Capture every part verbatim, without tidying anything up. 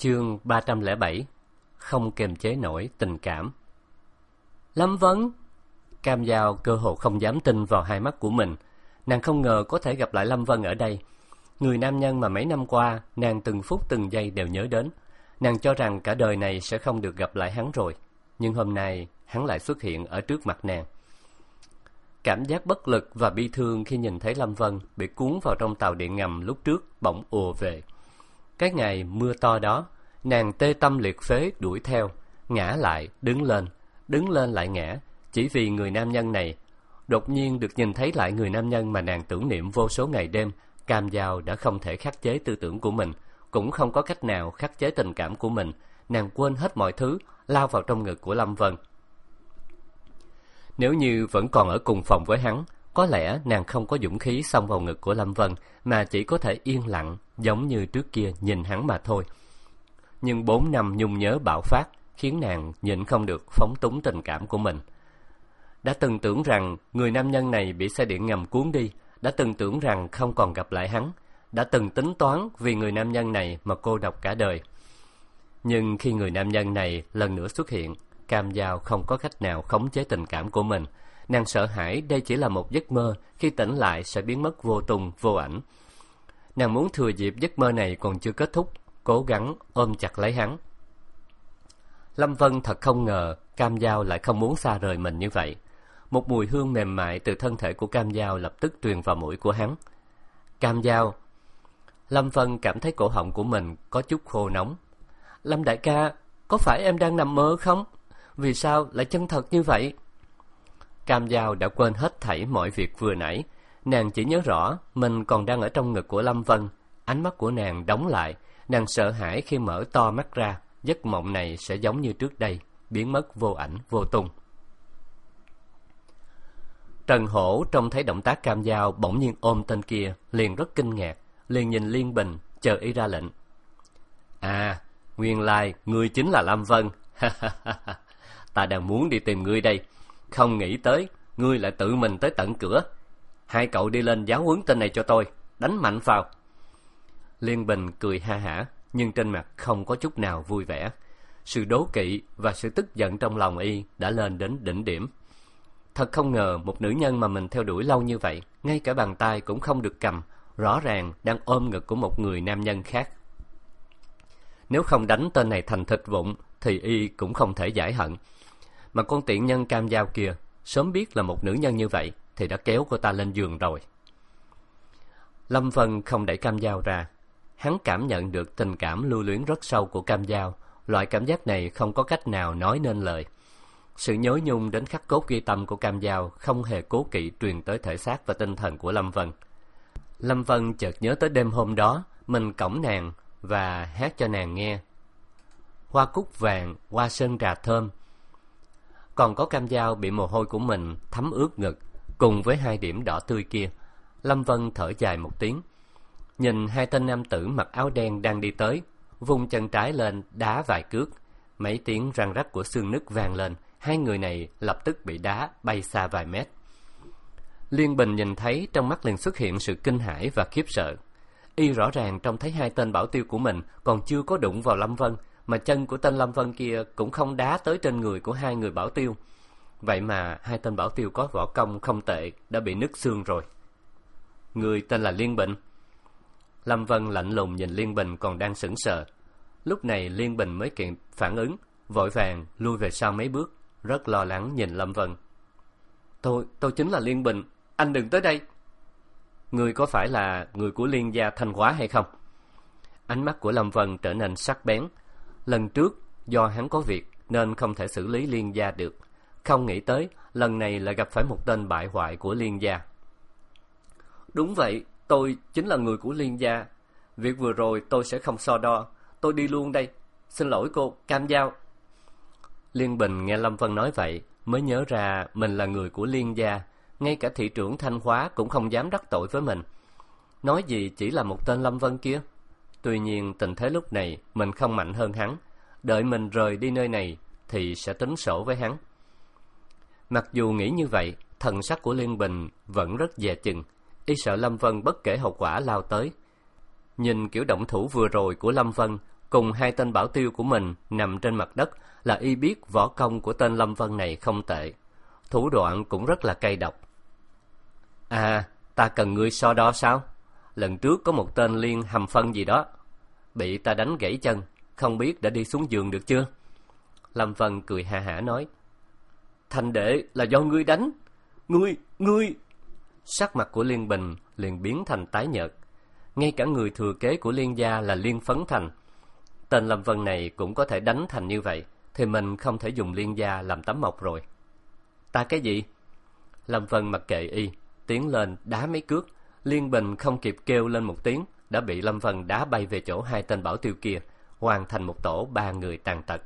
Chương ba trăm lẻ bảy. Không kiềm chế nổi tình cảm. Lâm Vân! Cam Giao cơ hồ không dám tin vào hai mắt của mình. Nàng không ngờ có thể gặp lại Lâm Vân ở đây. Người nam nhân mà mấy năm qua nàng từng phút từng giây đều nhớ đến. Nàng cho rằng cả đời này sẽ không được gặp lại hắn rồi. Nhưng hôm nay hắn lại xuất hiện ở trước mặt nàng. Cảm giác bất lực và bi thương khi nhìn thấy Lâm Vân bị cuốn vào trong tàu điện ngầm lúc trước bỗng ùa về. Cái ngày mưa to đó, nàng tê tâm liệt phế đuổi theo, ngã lại, đứng lên, đứng lên lại ngã, chỉ vì người nam nhân này. Đột nhiên được nhìn thấy lại người nam nhân mà nàng tưởng niệm vô số ngày đêm, Cam Giao đã không thể khắc chế tư tưởng của mình, cũng không có cách nào khắc chế tình cảm của mình. Nàng quên hết mọi thứ, lao vào trong ngực của Lâm Vân. Nếu như vẫn còn ở cùng phòng với hắn, có lẽ nàng không có dũng khí xông vào ngực của Lâm Vân, mà chỉ có thể yên lặng, giống như trước kia nhìn hắn mà thôi. Nhưng bốn năm nhung nhớ bạo phát khiến nàng nhịn không được phóng túng tình cảm của mình. Đã từng tưởng rằng người nam nhân này bị xe điện ngầm cuốn đi, đã từng tưởng rằng không còn gặp lại hắn, đã từng tính toán vì người nam nhân này mà cô độc cả đời. Nhưng khi người nam nhân này lần nữa xuất hiện, Cam Giao không có cách nào khống chế tình cảm của mình. Nàng sợ hãi đây chỉ là một giấc mơ, khi tỉnh lại sẽ biến mất vô tung vô ảnh. Nàng muốn thừa dịp giấc mơ này còn chưa kết thúc, cố gắng ôm chặt lấy hắn. Lâm Vân thật không ngờ Cam Giao lại không muốn xa rời mình như vậy. Một mùi hương mềm mại từ thân thể của Cam Giao lập tức truyền vào mũi của hắn. Cam Giao! Lâm Vân cảm thấy cổ họng của mình có chút khô nóng. Lâm đại ca, có phải em đang nằm mơ không? Vì sao lại chân thật như vậy? Cam Giao đã quên hết thảy mọi việc vừa nãy. Nàng chỉ nhớ rõ mình còn đang ở trong ngực của Lâm Vân. Ánh mắt của nàng đóng lại. Nàng sợ hãi khi mở to mắt ra, giấc mộng này sẽ giống như trước đây, biến mất vô ảnh vô tung. Trần Hổ trông thấy động tác Cam Giao bỗng nhiên ôm tên kia, liền rất kinh ngạc, liền nhìn Liên Bình, chờ y ra lệnh. À, nguyên lai ngươi chính là Lâm Vân. Ta đang muốn đi tìm ngươi đây, không nghĩ tới ngươi lại tự mình tới tận cửa. Hai cậu đi lên giáo huấn tên này cho tôi, đánh mạnh vào. Liên Bình cười ha hả, nhưng trên mặt không có chút nào vui vẻ. Sự đố kỵ và sự tức giận trong lòng y đã lên đến đỉnh điểm. Thật không ngờ một nữ nhân mà mình theo đuổi lâu như vậy, ngay cả bàn tay cũng không được cầm, rõ ràng đang ôm ngực của một người nam nhân khác. Nếu không đánh tên này thành thịt vụn thì y cũng không thể giải hận. Mà con tiện nhân Cam Giao kia sớm biết là một nữ nhân như vậy thì đã kéo cô ta lên giường rồi. Lâm Vân không đẩy Cam Giao ra. Hắn cảm nhận được tình cảm lưu luyến rất sâu của Cam Giao. Loại cảm giác này không có cách nào nói nên lời. Sự nhớ nhung đến khắc cốt ghi tâm của Cam Giao không hề cố kỵ truyền tới thể xác và tinh thần của Lâm Vân. Lâm Vân chợt nhớ tới đêm hôm đó mình cõng nàng và hát cho nàng nghe hoa cúc vàng, hoa sơn trà thơm. Còn có Cam Giao bị mồ hôi của mình thấm ướt ngực, cùng với hai điểm đỏ tươi kia. Lâm Vân thở dài một tiếng, nhìn hai tên nam tử mặc áo đen đang đi tới, vung chân trái lên đá vài cước. Mấy tiếng răng rắc của xương nứt vang lên, hai người này lập tức bị đá bay xa vài mét. Liên Bình nhìn thấy, trong mắt liền xuất hiện sự kinh hãi và khiếp sợ. Y rõ ràng trông thấy hai tên bảo tiêu của mình còn chưa có đụng vào Lâm Vân, mà chân của tên Lâm Vân kia cũng không đá tới trên người của hai người bảo tiêu. Vậy mà hai tên bảo tiêu có võ công không tệ đã bị nứt xương rồi. Người tên là Liên Bình. Lâm Vân lạnh lùng nhìn Liên Bình còn đang sững sờ. Lúc này Liên Bình mới kịp phản ứng, vội vàng lui về sau mấy bước, rất lo lắng nhìn Lâm Vân. Tôi, tôi chính là Liên Bình, anh đừng tới đây. Người có phải là người của Liên gia Thanh Hóa hay không? Ánh mắt của Lâm Vân trở nên sắc bén. Lần trước do hắn có việc nên không thể xử lý Liên gia được, không nghĩ tới lần này lại gặp phải một tên bại hoại của Liên gia. Đúng vậy, tôi chính là người của Liên gia. Việc vừa rồi tôi sẽ không so đo, tôi đi luôn đây. Xin lỗi cô, Cam Giao. Liên Bình nghe Lâm Vân nói vậy mới nhớ ra mình là người của Liên gia. Ngay cả thị trưởng Thanh Hóa cũng không dám đắc tội với mình, nói gì chỉ là một tên Lâm Vân kia. Tuy nhiên tình thế lúc này mình không mạnh hơn hắn, đợi mình rời đi nơi này thì sẽ tính sổ với hắn. Mặc dù nghĩ như vậy, thần sắc của Liên Bình vẫn rất dè chừng, y sợ Lâm Vân bất kể hậu quả lao tới. Nhìn kiểu động thủ vừa rồi của Lâm Vân, cùng hai tên bảo tiêu của mình nằm trên mặt đất là y biết võ công của tên Lâm Vân này không tệ, thủ đoạn cũng rất là cay độc. À, ta cần ngươi so đo sao? Lần trước có một tên Liên Hầm Phân gì đó, bị ta đánh gãy chân, không biết đã đi xuống giường được chưa? Lâm Vân cười ha hả nói, Thành đệ là do ngươi đánh. Ngươi, ngươi... Sắc mặt của Liên Bình liền biến thành tái nhợt. Ngay cả người thừa kế của Liên gia là Liên Phấn Thành, tên Lâm Vân này cũng có thể đánh thành như vậy, thì mình không thể dùng Liên gia làm tấm mộc rồi. Ta cái gì? Lâm Vân mặc kệ y, tiến lên đá mấy cước. Liên Bình không kịp kêu lên một tiếng, đã bị Lâm Vân đá bay về chỗ hai tên bảo tiêu kia, hoàn thành một tổ ba người tàn tật.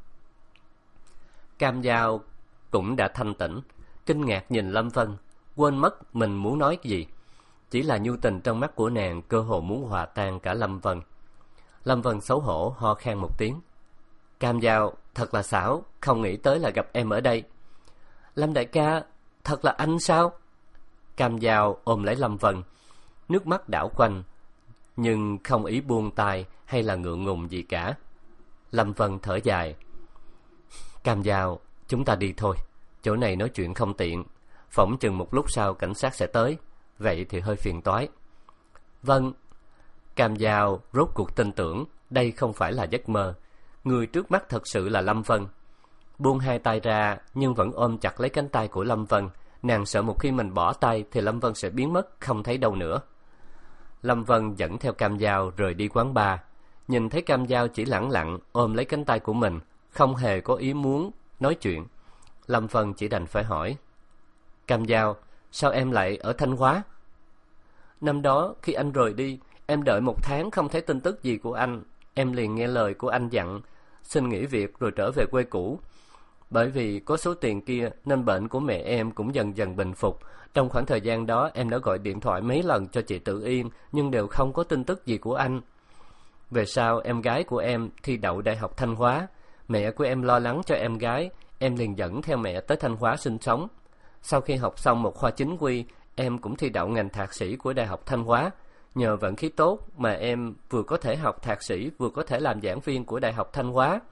Cam Dao cũng đã thanh tỉnh, kinh ngạc nhìn Lâm Vân, quên mất mình muốn nói cái gì. Chỉ là nhu tình trong mắt của nàng cơ hồ muốn hòa tan cả Lâm Vân. Lâm Vân xấu hổ ho khan một tiếng. Cam Dao, thật là xảo, không nghĩ tới là gặp em ở đây. Lâm đại ca, thật là anh sao? Cam Dao ôm lấy Lâm Vân, nước mắt đảo quanh, nhưng không ý buông tay hay là ngượng ngùng gì cả. Lâm Vân thở dài. Cam Dao, chúng ta đi thôi, chỗ này nói chuyện không tiện, phỏng chừng một lúc sau cảnh sát sẽ tới, vậy thì hơi phiền toái. Vâng. Cam Dao rốt cuộc tin tưởng đây không phải là giấc mơ, người trước mắt thật sự là Lâm Vân. Buông hai tay ra nhưng vẫn ôm chặt lấy cánh tay của Lâm Vân, nàng sợ một khi mình bỏ tay thì Lâm Vân sẽ biến mất không thấy đâu nữa. Lâm Vân dẫn theo Cam Dao rời đi quán bar, nhìn thấy Cam Dao chỉ lẳng lặng ôm lấy cánh tay của mình, không hề có ý muốn nói chuyện. Lâm Vân chỉ đành phải hỏi, Cam Dao, sao em lại ở Thanh Hóa? Năm đó khi anh rời đi, em đợi một tháng không thấy tin tức gì của anh, em liền nghe lời của anh dặn xin nghỉ việc rồi trở về quê cũ. Bởi vì có số tiền kia nên bệnh của mẹ em cũng dần dần bình phục. Trong khoảng thời gian đó em đã gọi điện thoại mấy lần cho chị Tự Yên, nhưng đều không có tin tức gì của anh. Về sau em gái của em thi đậu Đại học Thanh Hóa, mẹ của em lo lắng cho em gái, em liền dẫn theo mẹ tới Thanh Hóa sinh sống. Sau khi học xong một khoa chính quy, em cũng thi đậu ngành thạc sĩ của Đại học Thanh Hóa. Nhờ vận khí tốt mà em vừa có thể học thạc sĩ, vừa có thể làm giảng viên của Đại học Thanh Hóa.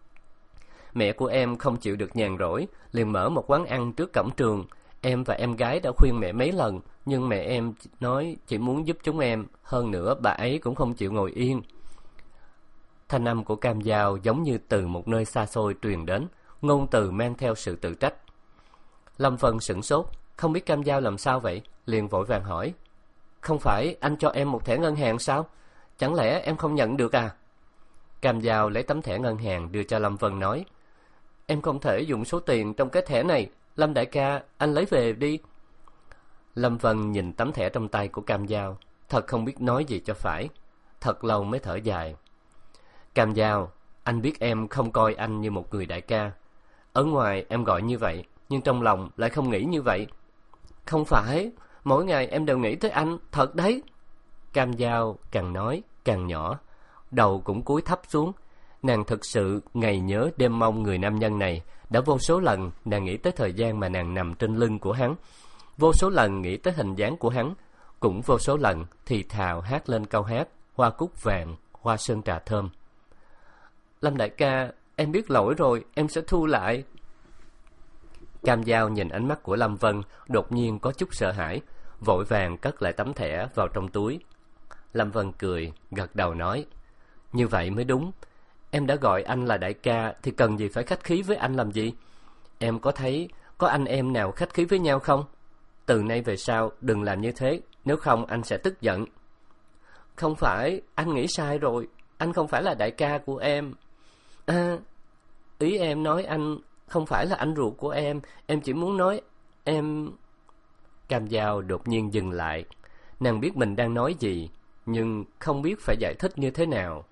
Mẹ của em không chịu được nhàn rỗi, liền mở một quán ăn trước cổng trường. Em và em gái đã khuyên mẹ mấy lần, nhưng mẹ em nói chỉ muốn giúp chúng em, hơn nữa bà ấy cũng không chịu ngồi yên. Thanh âm của Cam Dao giống như từ một nơi xa xôi truyền đến, ngôn từ mang theo sự tự trách. Lâm Vân sửng sốt, không biết Cam Dao làm sao vậy, liền vội vàng hỏi, không phải anh cho em một thẻ ngân hàng sao? Chẳng lẽ em không nhận được à? Cam Dao lấy tấm thẻ ngân hàng đưa cho Lâm Vân nói, em không thể dùng số tiền trong cái thẻ này, Lâm đại ca, anh lấy về đi. Lâm Vân nhìn tấm thẻ trong tay của Cam Dao, thật không biết nói gì cho phải, thật lâu mới thở dài. Cam Dao, anh biết em không coi anh như một người đại ca. Ở ngoài em gọi như vậy, nhưng trong lòng lại không nghĩ như vậy. Không phải, mỗi ngày em đều nghĩ tới anh, thật đấy. Cam Dao càng nói càng nhỏ, đầu cũng cúi thấp xuống. Nàng thực sự ngày nhớ đêm mong người nam nhân này. Đã vô số lần nàng nghĩ tới thời gian mà nàng nằm trên lưng của hắn, vô số lần nghĩ tới hình dáng của hắn, cũng vô số lần thì thào hát lên câu hát Hoa cúc vàng, hoa sơn trà thơm. Lâm đại ca, em biết lỗi rồi, em sẽ thu lại. Cam Dao nhìn ánh mắt của Lâm Vân, đột nhiên có chút sợ hãi, vội vàng cất lại tấm thẻ vào trong túi. Lâm Vân cười, gật đầu nói, như vậy mới đúng. Em đã gọi anh là đại ca thì cần gì phải khách khí với anh làm gì? Em có thấy có anh em nào khách khí với nhau không? Từ nay về sau đừng làm như thế, nếu không anh sẽ tức giận. Không phải, anh nghĩ sai rồi, anh không phải là đại ca của em. À, ý em nói anh không phải là anh ruột của em, em chỉ muốn nói em... Cam Dao đột nhiên dừng lại, nàng biết mình đang nói gì, nhưng không biết phải giải thích như thế nào.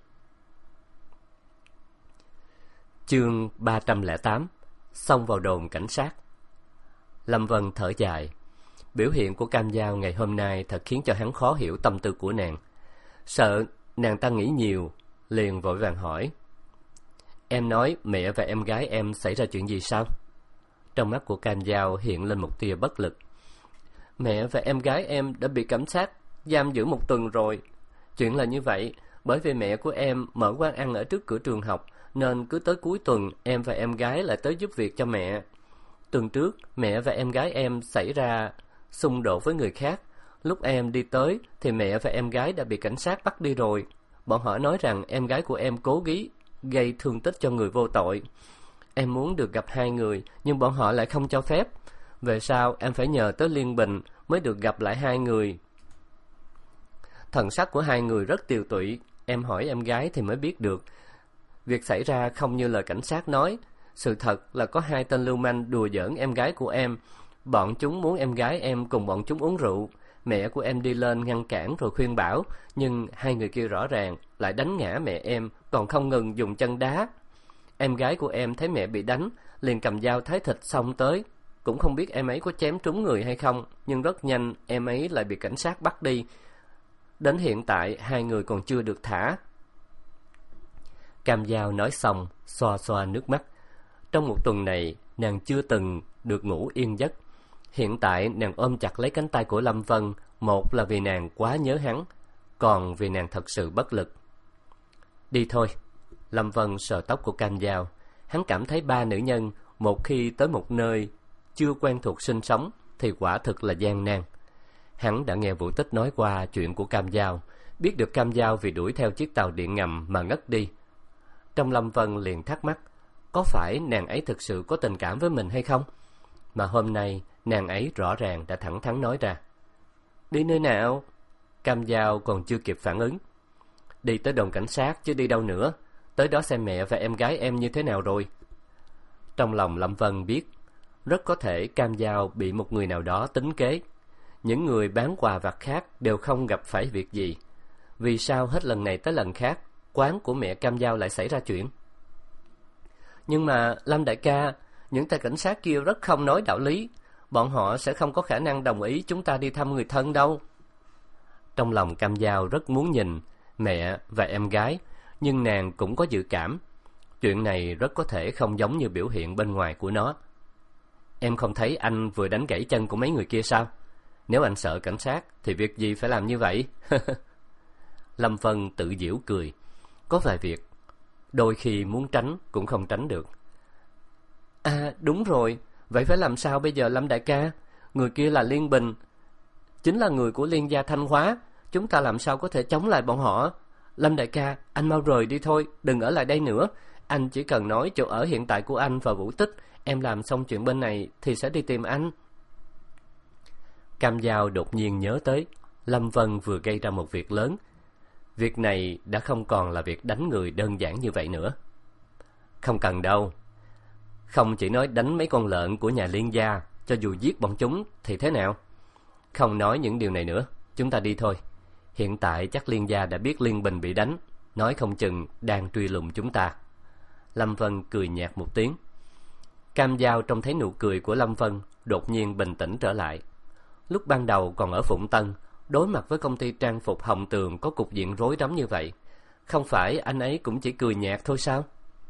Chương ba trăm lẻ tám, xông vào đồn cảnh sát. Lâm Vân thở dài. Biểu hiện của Cam Dao ngày hôm nay thật khiến cho hắn khó hiểu tâm tư của nàng. Sợ nàng ta nghĩ nhiều, liền vội vàng hỏi, em nói mẹ và em gái em xảy ra chuyện gì sao? Trong mắt của Cam Dao hiện lên một tia bất lực. Mẹ và em gái em đã bị cảnh sát giam giữ một tuần rồi. Chuyện là như vậy, Bởi vì mẹ của em mở quán ăn ở trước cửa trường học, nên cứ tới cuối tuần em và em gái lại tới giúp việc cho mẹ. Tuần trước, mẹ và em gái em xảy ra xung đột với người khác. Lúc em đi tới thì mẹ và em gái đã bị cảnh sát bắt đi rồi. Bọn họ nói rằng em gái của em cố ý gây thương tích cho người vô tội. Em muốn được gặp hai người, nhưng bọn họ lại không cho phép. Về sau em phải nhờ tới Liên Bình mới được gặp lại hai người. Thần sắc của hai người rất tiều tụy. Em hỏi em gái thì mới biết được việc xảy ra không như lời cảnh sát nói. Sự thật là có hai tên lưu manh đùa giỡn em gái của em. Bọn chúng muốn em gái em cùng bọn chúng uống rượu. Mẹ của em đi lên ngăn cản rồi khuyên bảo, nhưng hai người kia rõ ràng lại đánh ngã mẹ em, còn không ngừng dùng chân đá. Em gái của em thấy mẹ bị đánh, liền cầm dao thái thịt xông tới. Cũng không biết em ấy có chém trúng người hay không, nhưng rất nhanh em ấy lại bị cảnh sát bắt đi. Đến hiện tại hai người còn chưa được thả. Cam Dao nói xong, xoa xoa nước mắt. Trong một tuần này, nàng chưa từng được ngủ yên giấc. Hiện tại nàng ôm chặt lấy cánh tay của Lâm Vân, một là vì nàng quá nhớ hắn, còn vì nàng thật sự bất lực. Đi thôi. Lâm Vân sờ tóc của Cam Dao. Hắn cảm thấy ba nữ nhân một khi tới một nơi chưa quen thuộc sinh sống thì quả thực là gian nan. Hắn đã nghe Vũ Tích nói qua chuyện của Cam Dao, biết được Cam Dao vì đuổi theo chiếc tàu điện ngầm mà ngất đi. Trong Lâm Vân liền thắc mắc, có phải nàng ấy thực sự có tình cảm với mình hay không? Mà hôm nay nàng ấy rõ ràng đã thẳng thắn nói ra. Đi nơi nào? Cam Dao còn chưa kịp phản ứng. Đi tới đồn cảnh sát chứ đi đâu nữa. Tới đó xem mẹ và em gái em như thế nào rồi. Trong lòng Lâm Vân biết, rất có thể Cam Dao bị một người nào đó tính kế. Những người bán quà vặt khác đều không gặp phải việc gì. Vì sao hết lần này tới lần khác quán của mẹ Cam Dao lại xảy ra chuyện? Nhưng mà Lâm đại ca, những tay cảnh sát kia rất không nói đạo lý. Bọn họ sẽ không có khả năng đồng ý chúng ta đi thăm người thân đâu. Trong lòng Cam Dao rất muốn nhìn mẹ và em gái, nhưng nàng cũng có dự cảm chuyện này rất có thể không giống như biểu hiện bên ngoài của nó. Em không thấy anh vừa đánh gãy chân của mấy người kia sao? Nếu anh sợ cảnh sát thì việc gì phải làm như vậy? Lâm Vân tự giễu cười. Có vài việc đôi khi muốn tránh cũng không tránh được. À đúng rồi, vậy phải làm sao bây giờ Lâm đại ca? Người kia là Liên Bình, chính là người của Liên gia Thanh Hóa. Chúng ta làm sao có thể chống lại bọn họ? Lâm đại ca, anh mau rời đi thôi, đừng ở lại đây nữa. Anh chỉ cần nói chỗ ở hiện tại của anh và Vũ Tích. Em làm xong chuyện bên này thì sẽ đi tìm anh. Cam Dao đột nhiên nhớ tới Lâm Vân vừa gây ra một việc lớn. Việc này đã không còn là việc đánh người đơn giản như vậy nữa. Không cần đâu. Không chỉ nói đánh mấy con lợn của nhà Liên gia, cho dù giết bọn chúng thì thế nào? Không nói những điều này nữa, chúng ta đi thôi. Hiện tại chắc Liên gia đã biết Liên Bình bị đánh, nói không chừng đang truy lùng chúng ta. Lâm Vân cười nhạt một tiếng. Cam Dao trông thấy nụ cười của Lâm Vân, đột nhiên bình tĩnh trở lại. Lúc ban đầu còn ở Phụng Tân, đối mặt với công ty trang phục Hồng Tường có cục diện rối rắm như vậy, không phải anh ấy cũng chỉ cười nhạt thôi sao?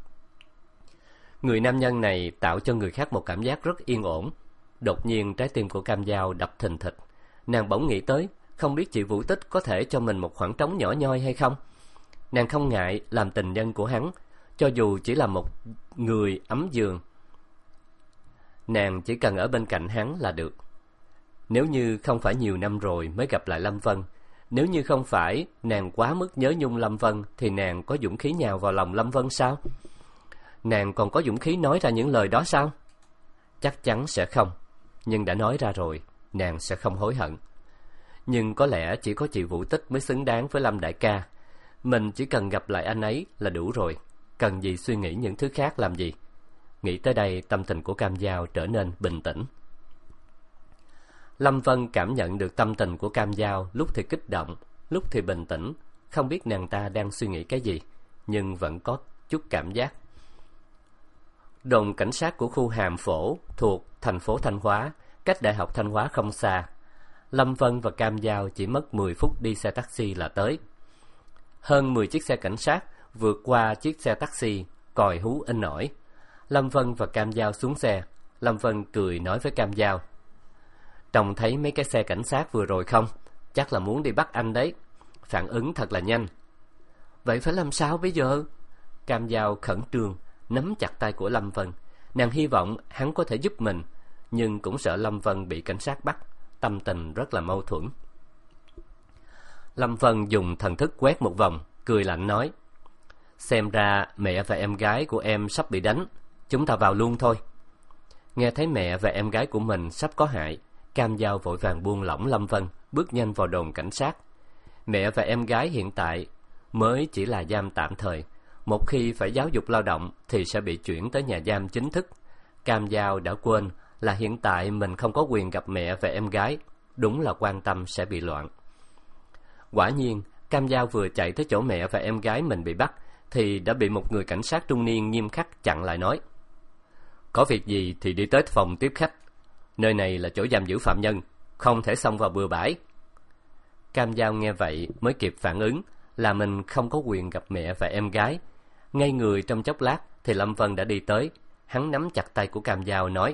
Người nam nhân này tạo cho người khác một cảm giác rất yên ổn. Đột nhiên trái tim của Cam Dao đập thình thịch. Nàng bỗng nghĩ tới, không biết chị Vũ Tích có thể cho mình một khoảng trống nhỏ nhoi hay không? Nàng không ngại làm tình nhân của hắn, cho dù chỉ là một người ấm giường. Nàng chỉ cần ở bên cạnh hắn là được. Nếu như không phải nhiều năm rồi mới gặp lại Lâm Vân, nếu như không phải nàng quá mức nhớ nhung Lâm Vân, thì nàng có dũng khí nhào vào lòng Lâm Vân sao? Nàng còn có dũng khí nói ra những lời đó sao? Chắc chắn sẽ không. Nhưng đã nói ra rồi, nàng sẽ không hối hận. Nhưng có lẽ chỉ có chị Vũ Tích mới xứng đáng với Lâm đại ca. Mình chỉ cần gặp lại anh ấy là đủ rồi. Cần gì suy nghĩ những thứ khác làm gì? Nghĩ tới đây, tâm tình của Cam Dao trở nên bình tĩnh. Lâm Vân cảm nhận được tâm tình của Cam Dao, lúc thì kích động, lúc thì bình tĩnh. Không biết nàng ta đang suy nghĩ cái gì, nhưng vẫn có chút cảm giác. Đồn cảnh sát của khu Hàm Phổ thuộc thành phố Thanh Hóa, cách Đại học Thanh Hóa không xa. Lâm Vân và Cam Dao chỉ mất mười phút đi xe taxi là tới. Hơn mười chiếc xe cảnh sát vượt qua chiếc xe taxi, còi hú in ỏi. Lâm Vân và Cam Dao xuống xe. Lâm Vân cười nói với Cam Dao, trông thấy mấy cái xe cảnh sát vừa rồi không? Chắc là muốn đi bắt anh đấy. Phản ứng thật là nhanh. Vậy phải làm sao bây giờ? Cam Dao khẩn trương nắm chặt tay của Lâm Vân. Nàng hy vọng hắn có thể giúp mình, nhưng cũng sợ Lâm Vân bị cảnh sát bắt. Tâm tình rất là mâu thuẫn. Lâm Vân dùng thần thức quét một vòng, cười lạnh nói: Xem ra mẹ và em gái của em sắp bị đánh, chúng ta vào luôn thôi. Nghe thấy mẹ và em gái của mình sắp có hại, Cam Dao vội vàng buông lỏng Lâm Vân, bước nhanh vào đồn cảnh sát. Mẹ và em gái hiện tại mới chỉ là giam tạm thời, một khi phải giáo dục lao động thì sẽ bị chuyển tới nhà giam chính thức. Cam Dao đã quên là hiện tại mình không có quyền gặp mẹ và em gái, đúng là quan tâm sẽ bị loạn. Quả nhiên, Cam Dao vừa chạy tới chỗ mẹ và em gái mình bị bắt thì đã bị một người cảnh sát trung niên nghiêm khắc chặn lại nói: Có việc gì thì đi tới phòng tiếp khách, nơi này là chỗ giam giữ phạm nhân, không thể xông vào bừa bãi. Cam Dao nghe vậy mới kịp phản ứng là mình không có quyền gặp mẹ và em gái. Ngây người trong chốc lát thì Lâm Vân đã đi tới. Hắn nắm chặt tay của Cam Dao nói: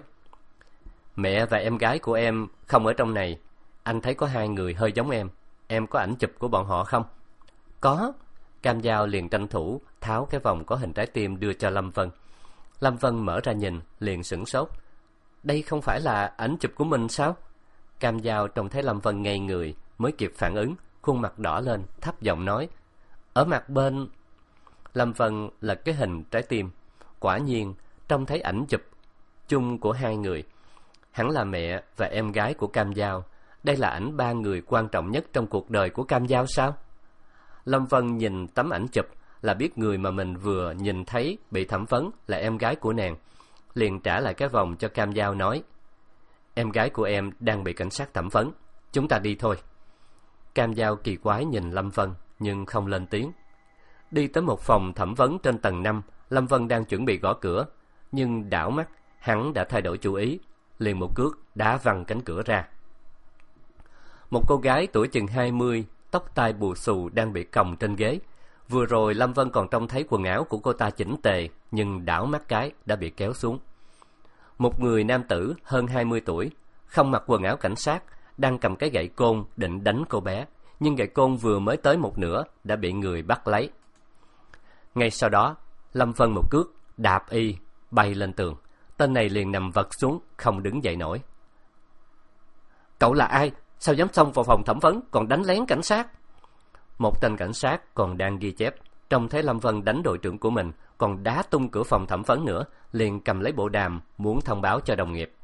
Mẹ và em gái của em không ở trong này. Anh thấy có hai người hơi giống em, em có ảnh chụp của bọn họ không? Có. Cam Dao liền tranh thủ tháo cái vòng có hình trái tim đưa cho Lâm Vân. Lâm Vân mở ra nhìn, liền sửng sốt. Đây không phải là ảnh chụp của mình sao? Cam Dao trông thấy Lâm Vân ngây người mới kịp phản ứng, khuôn mặt đỏ lên, thấp giọng nói: Ở mặt bên. Lâm Vân lật cái hình trái tim, quả nhiên trông thấy ảnh chụp chung của hai người. Hẳn là mẹ và em gái của Cam Dao. Đây là ảnh ba người quan trọng nhất trong cuộc đời của Cam Dao sao? Lâm Vân nhìn tấm ảnh chụp là biết người mà mình vừa nhìn thấy bị thẩm vấn là em gái của nàng, liền trả lại cái vòng cho Cam Dao nói: Em gái của em đang bị cảnh sát thẩm vấn, chúng ta đi thôi. Cam Dao kỳ quái nhìn Lâm Vân nhưng không lên tiếng. Đi tới một phòng thẩm vấn trên tầng năm, Lâm Vân đang chuẩn bị gõ cửa, nhưng đảo mắt hắn đã thay đổi chủ ý, liền một cước đá văng cánh cửa ra. Một cô gái tuổi chừng hai mươi, tóc tai bù xù đang bị còng trên ghế. Vừa rồi Lâm Vân còn trông thấy quần áo của cô ta chỉnh tề, nhưng đảo mắt cái đã bị kéo xuống. Một người nam tử hơn hai mươi tuổi, không mặc quần áo cảnh sát, đang cầm cái gậy côn định đánh cô bé, nhưng gậy côn vừa mới tới một nửa đã bị người bắt lấy. Ngay sau đó, Lâm Vân một cước đạp y bay lên tường. Tên này liền nằm vật xuống, không đứng dậy nổi. Cậu là ai? Sao dám xông vào phòng thẩm vấn còn đánh lén cảnh sát? Một tên cảnh sát còn đang ghi chép, trông thấy Lâm Vân đánh đội trưởng của mình, còn đá tung cửa phòng thẩm vấn nữa, liền cầm lấy bộ đàm muốn thông báo cho đồng nghiệp.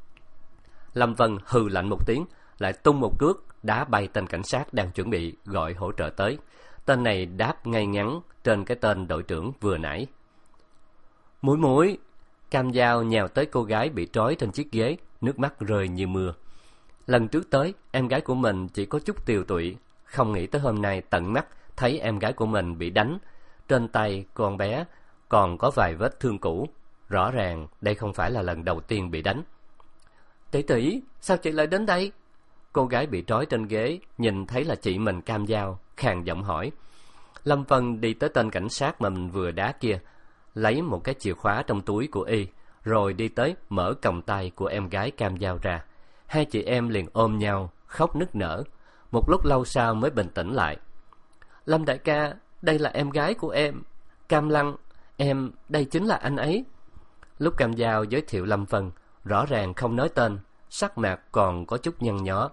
Lâm Vân hừ lạnh một tiếng, lại tung một cước đá bay tên cảnh sát đang chuẩn bị gọi hỗ trợ tới. Tên này đáp ngay ngắn trên cái tên đội trưởng vừa nãy. Mũi mũi. Cam Dao nhào tới cô gái bị trói trên chiếc ghế, nước mắt rơi như mưa. Lần trước tới, em gái của mình chỉ có chút tiều tụy, không nghĩ tới hôm nay tận mắt thấy em gái của mình bị đánh. Trên tay con bé còn có vài vết thương cũ, rõ ràng đây không phải là lần đầu tiên bị đánh. Tỷ tỷ, sao chị lại đến đây? Cô gái bị trói trên ghế nhìn thấy là chị mình Cam Dao, khàn giọng hỏi. Lâm Vân đi tới tên cảnh sát mà mình vừa đá kia, lấy một cái chìa khóa trong túi của y, rồi đi tới mở còng tay của em gái Cam Dao ra. Hai chị em liền ôm nhau, khóc nức nở. Một lúc lâu sau mới bình tĩnh lại. Lâm đại ca, đây là em gái của em, Cam Lăng, em, đây chính là anh ấy. Lúc Cam Dao giới thiệu Lâm Vân, rõ ràng không nói tên, sắc mặt còn có chút nhăn nhó.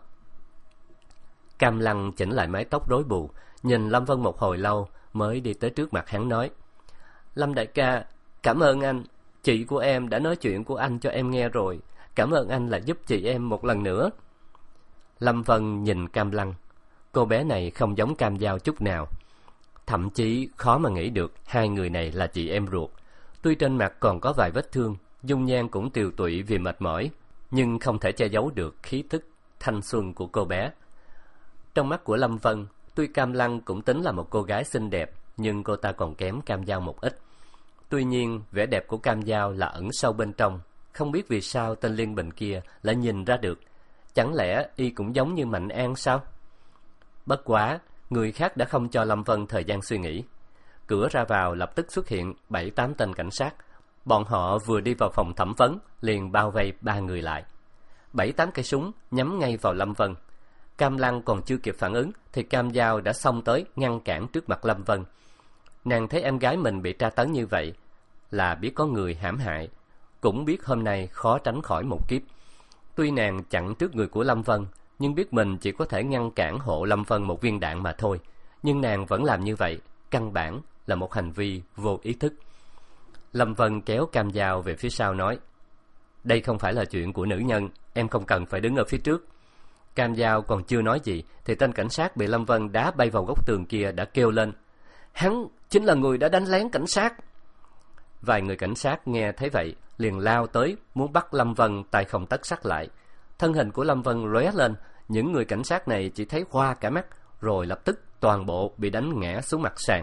Cam Lăng chỉnh lại mái tóc rối bù, nhìn Lâm Vân một hồi lâu mới đi tới trước mặt hắn nói: Lâm đại ca, cảm ơn anh, chị của em đã nói chuyện của anh cho em nghe rồi, cảm ơn anh là giúp chị em một lần nữa. Lâm Vân nhìn Cam Lăng, cô bé này không giống Cam Dao chút nào, thậm chí khó mà nghĩ được hai người này là chị em ruột. Tuy trên mặt còn có vài vết thương, dung nhan cũng tiều tụy vì mệt mỏi, nhưng không thể che giấu được khí tức thanh xuân của cô bé. Trong mắt của Lâm Vân, tuy Cam Lăng cũng tính là một cô gái xinh đẹp, nhưng cô ta còn kém Cam Dao một ít. Tuy nhiên, vẻ đẹp của Cam Dao là ẩn sâu bên trong, không biết vì sao tên Liên Bình kia lại nhìn ra được. Chẳng lẽ y cũng giống như Mạnh An sao? Bất quá, người khác đã không cho Lâm Vân thời gian suy nghĩ. Cửa ra vào lập tức xuất hiện bảy tám tên cảnh sát. Bọn họ vừa đi vào phòng thẩm vấn, liền bao vây ba người lại. Bảy tám cây súng nhắm ngay vào Lâm Vân. Cam Lăng còn chưa kịp phản ứng thì Cam Dao đã xông tới ngăn cản trước mặt Lâm Vân. Nàng thấy em gái mình bị tra tấn như vậy là biết có người hãm hại, cũng biết hôm nay khó tránh khỏi một kiếp. Tuy nàng chặn trước người của Lâm Vân, nhưng biết mình chỉ có thể ngăn cản hộ Lâm Vân một viên đạn mà thôi. Nhưng nàng vẫn làm như vậy, căn bản là một hành vi vô ý thức. Lâm Vân kéo cam dao về phía sau nói: đây không phải là chuyện của nữ nhân, em không cần phải đứng ở phía trước. Cam dao còn chưa nói gì thì tên cảnh sát bị Lâm Vân đá bay vào góc tường kia đã kêu lên: hắn chính là người đã đánh lén cảnh sát. Vài người cảnh sát nghe thấy vậy liền lao tới muốn bắt Lâm Vân tay không tấc sắt lại. Thân hình của Lâm Vân lóe lên, những người cảnh sát này chỉ thấy hoa cả mắt, rồi lập tức toàn bộ bị đánh ngã xuống mặt sàn.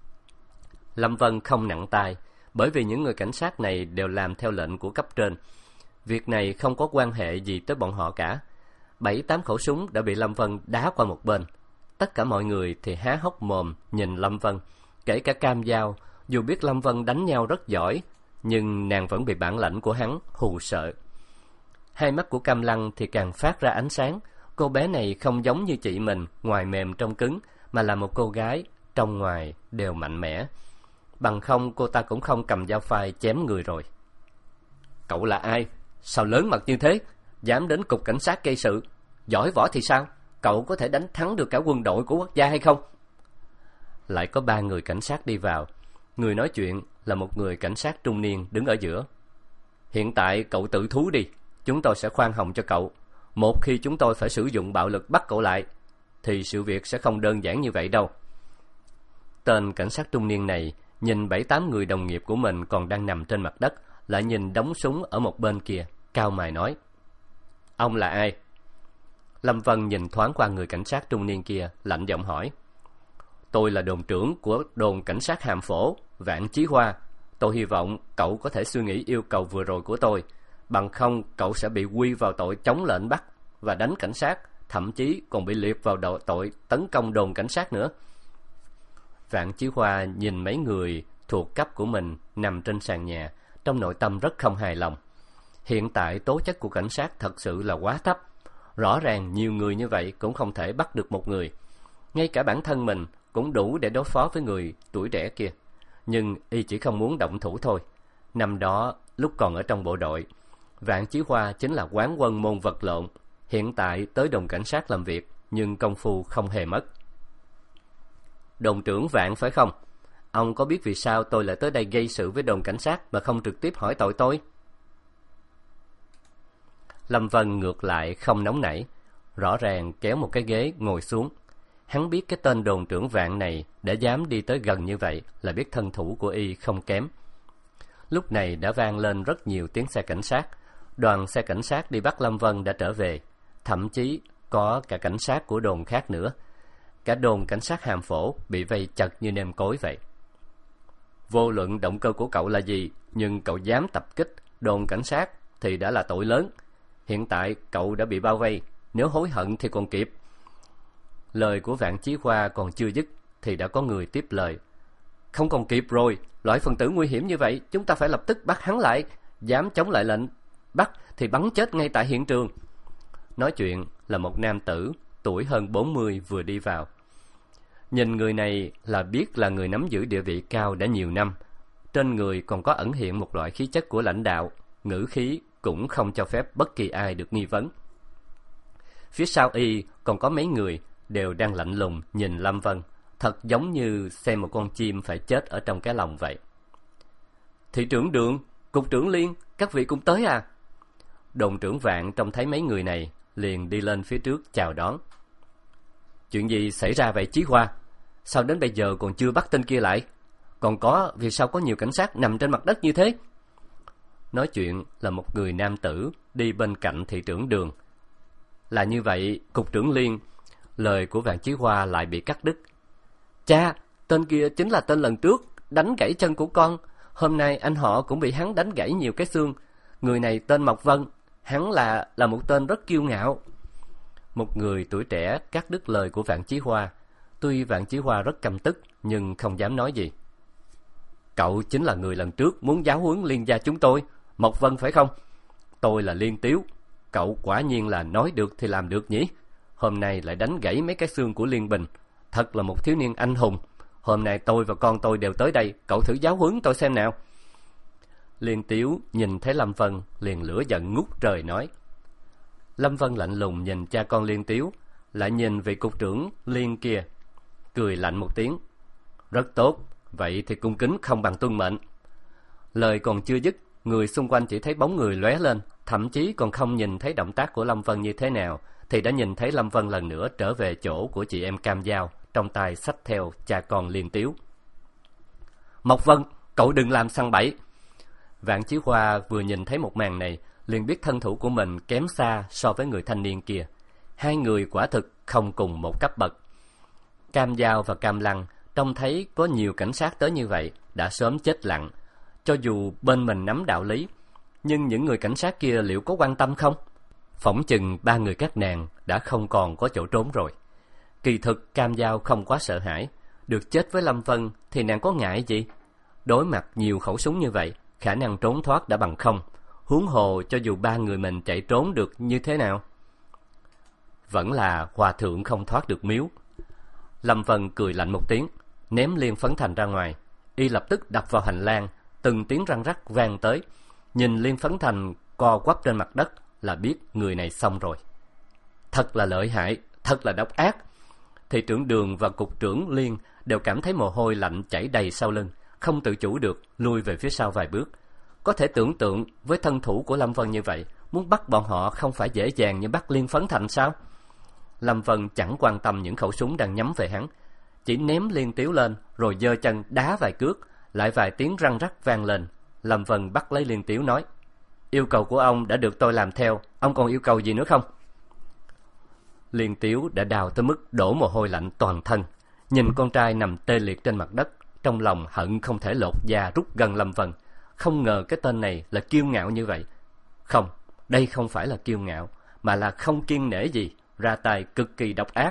Lâm Vân không nặng tay, bởi vì những người cảnh sát này đều làm theo lệnh của cấp trên. Việc này không có quan hệ gì tới bọn họ cả. Bảy tám khẩu súng đã bị Lâm Vân đá qua một bên. Tất cả mọi người thì há hốc mồm nhìn Lâm Vân, kể cả Cam Dao. Dù biết Lâm Vân đánh nhau rất giỏi, nhưng nàng vẫn bị bản lãnh của hắn hù sợ. Hai mắt của Cam Lăng thì càng phát ra ánh sáng. Cô bé này không giống như chị mình, ngoài mềm trong cứng, mà là một cô gái trong ngoài đều mạnh mẽ. Bằng không cô ta cũng không cầm dao phai chém người rồi. Cậu là ai? Sao lớn mặt như thế? Dám đến cục cảnh sát gây sự? Giỏi võ thì sao? Cậu có thể đánh thắng được cả quân đội của quốc gia hay không? Lại có ba người cảnh sát đi vào. Người nói chuyện là một người cảnh sát trung niên đứng ở giữa. Hiện tại cậu tự thú đi, chúng tôi sẽ khoan hồng cho cậu. Một khi chúng tôi phải sử dụng bạo lực bắt cậu lại, thì sự việc sẽ không đơn giản như vậy đâu. Tên cảnh sát trung niên này nhìn bảy tám người đồng nghiệp của mình còn đang nằm trên mặt đất, lại nhìn đống súng ở một bên kia, cau mày nói: ông là ai? Lâm Vân nhìn thoáng qua người cảnh sát trung niên kia, lạnh giọng hỏi: tôi là đồn trưởng của đồn cảnh sát Hàm Phổ, Vạn Chí Hoa. Tôi hy vọng cậu có thể suy nghĩ yêu cầu vừa rồi của tôi, bằng không cậu sẽ bị quy vào tội chống lệnh bắt và đánh cảnh sát, thậm chí còn bị liệt vào đội tội tấn công đồn cảnh sát nữa. Vạn Chí Hoa nhìn mấy người thuộc cấp của mình nằm trên sàn nhà, trong nội tâm rất không hài lòng. Hiện tại tố chất của cảnh sát thật sự là quá thấp. Rõ ràng nhiều người như vậy cũng không thể bắt được một người. Ngay cả bản thân mình cũng đủ để đối phó với người tuổi trẻ kia. Nhưng y chỉ không muốn động thủ thôi. Năm đó, lúc còn ở trong bộ đội, Vạn Chí Hoa chính là quán quân môn vật lộn. Hiện tại tới đồn cảnh sát làm việc, nhưng công phu không hề mất. Đồn trưởng Vạn phải không? Ông có biết vì sao tôi lại tới đây gây sự với đồn cảnh sát mà không trực tiếp hỏi tội tôi? Lâm Vân ngược lại không nóng nảy, rõ ràng kéo một cái ghế ngồi xuống. Hắn biết cái tên đồn trưởng Vạn này đã dám đi tới gần như vậy là biết thân thủ của y không kém. Lúc này đã vang lên rất nhiều tiếng xe cảnh sát. Đoàn xe cảnh sát đi bắt Lâm Vân đã trở về, thậm chí có cả cảnh sát của đồn khác nữa. Cả đồn cảnh sát Hàm Phổ bị vây chật như nêm cối vậy. Vô luận động cơ của cậu là gì, nhưng cậu dám tập kích đồn cảnh sát thì đã là tội lớn. Hiện tại cậu đã bị bao vây, nếu hối hận thì còn kịp. Lời của Vạn Chí Hoa còn chưa dứt thì đã có người tiếp lời: không còn kịp rồi, loại phần tử nguy hiểm như vậy chúng ta phải lập tức bắt hắn lại. Dám chống lại lệnh bắt thì bắn chết ngay tại hiện trường. Nói chuyện là một nam tử tuổi hơn bốn mươi vừa đi vào. Nhìn người này là biết là người nắm giữ địa vị cao đã nhiều năm. Trên người còn có ẩn hiện một loại khí chất của lãnh đạo, ngữ khí cũng không cho phép bất kỳ ai được nghi vấn. Phía sau y còn có mấy người đều đang lạnh lùng nhìn Lâm Vân, thật giống như xem một con chim phải chết ở trong cái lồng vậy. Thị trưởng Đường, cục trưởng Liên, các vị cũng tới à? Đồn trưởng Vạn trông thấy mấy người này liền đi lên phía trước chào đón. Chuyện gì xảy ra vậy Chí Hoa? Sao đến bây giờ còn chưa bắt tên kia lại? Còn có, vì sao có nhiều cảnh sát nằm trên mặt đất như thế? Nói chuyện là một người nam tử đi bên cạnh thị trưởng Đường. Là như vậy, cục trưởng Liên. Lời của Vạn Chí Hoa lại bị cắt đứt. Cha, tên kia chính là tên lần trước đánh gãy chân của con. Hôm nay anh họ cũng bị hắn đánh gãy nhiều cái xương. Người này tên Mộc Vân. Hắn là là một tên rất kiêu ngạo. Một người tuổi trẻ cắt đứt lời của Vạn Chí Hoa. Tuy Vạn Chí Hoa rất căm tức nhưng không dám nói gì. Cậu chính là người lần trước muốn giáo huấn Liên gia chúng tôi, Mộc Vân phải không? Tôi là Liên Tiếu. Cậu quả nhiên là nói được thì làm được nhỉ? Hôm nay lại đánh gãy mấy cái xương của Liên Bình. Thật là một thiếu niên anh hùng. Hôm nay tôi và con tôi đều tới đây, cậu thử giáo huấn tôi xem nào. Liên Tiếu nhìn thấy Lâm Vân liền lửa giận ngút trời nói. Lâm Vân lạnh lùng nhìn cha con Liên Tiếu, lại nhìn vị cục trưởng Liên kia, cười lạnh một tiếng. Rất tốt, vậy thì cung kính không bằng tuân mệnh. Lời còn chưa dứt, người xung quanh chỉ thấy bóng người lóe lên, thậm chí còn không nhìn thấy động tác của Lâm Vân như thế nào, thì đã nhìn thấy Lâm Vân lần nữa trở về chỗ của chị em Cam Dao, trong tay xách theo cha con Liên Tiếu. Mộc Vân, cậu đừng làm săn bẫy. Vạn Chí Hoa vừa nhìn thấy một màn này, liền biết thân thủ của mình kém xa so với người thanh niên kia. Hai người quả thực không cùng một cấp bậc. Cam Dao và Cam Lăng trông thấy có nhiều cảnh sát tới như vậy, đã sớm chết lặng. Cho dù bên mình nắm đạo lý, nhưng những người cảnh sát kia liệu có quan tâm không? Phỏng chừng ba người các nàng đã không còn có chỗ trốn rồi. Kỳ thực Cam Dao không quá sợ hãi, được chết với Lâm Vân thì nàng có ngại gì? Đối mặt nhiều khẩu súng như vậy, khả năng trốn thoát đã bằng không. Huống hồ cho dù ba người mình chạy trốn được như thế nào, vẫn là hòa thượng không thoát được miếu. Lâm Vân cười lạnh một tiếng, ném Liên Phấn Thành ra ngoài. Y lập tức đập vào hành lang, từng tiếng răng rắc vang tới. Nhìn Liên Phấn Thành co quắp trên mặt đất là biết người này xong rồi. Thật là lợi hại, thật là độc ác. Thị trưởng Đường và cục trưởng Liên đều cảm thấy mồ hôi lạnh chảy đầy sau lưng, không tự chủ được lui về phía sau vài bước. Có thể tưởng tượng với thân thủ của Lâm Vân như vậy, muốn bắt bọn họ không phải dễ dàng như bắt Liên Phấn Thành sao? Lâm Vân chẳng quan tâm những khẩu súng đang nhắm về hắn, chỉ ném Liên Tiếu lên rồi giơ chân đá vài cước, lại vài tiếng răng rắc vang lên. Lâm Vân bắt lấy Liên Tiếu nói: Yêu cầu của ông đã được tôi làm theo, ông còn yêu cầu gì nữa không? Liên Tiếu đã đau tới mức đổ mồ hôi lạnh toàn thân, nhìn con trai nằm tê liệt trên mặt đất, trong lòng hận không thể lột da rút gần Lâm Vân. Không ngờ cái tên này là kiêu ngạo như vậy. Không, đây không phải là kiêu ngạo, mà là không kiêng nể gì, ra tay cực kỳ độc ác.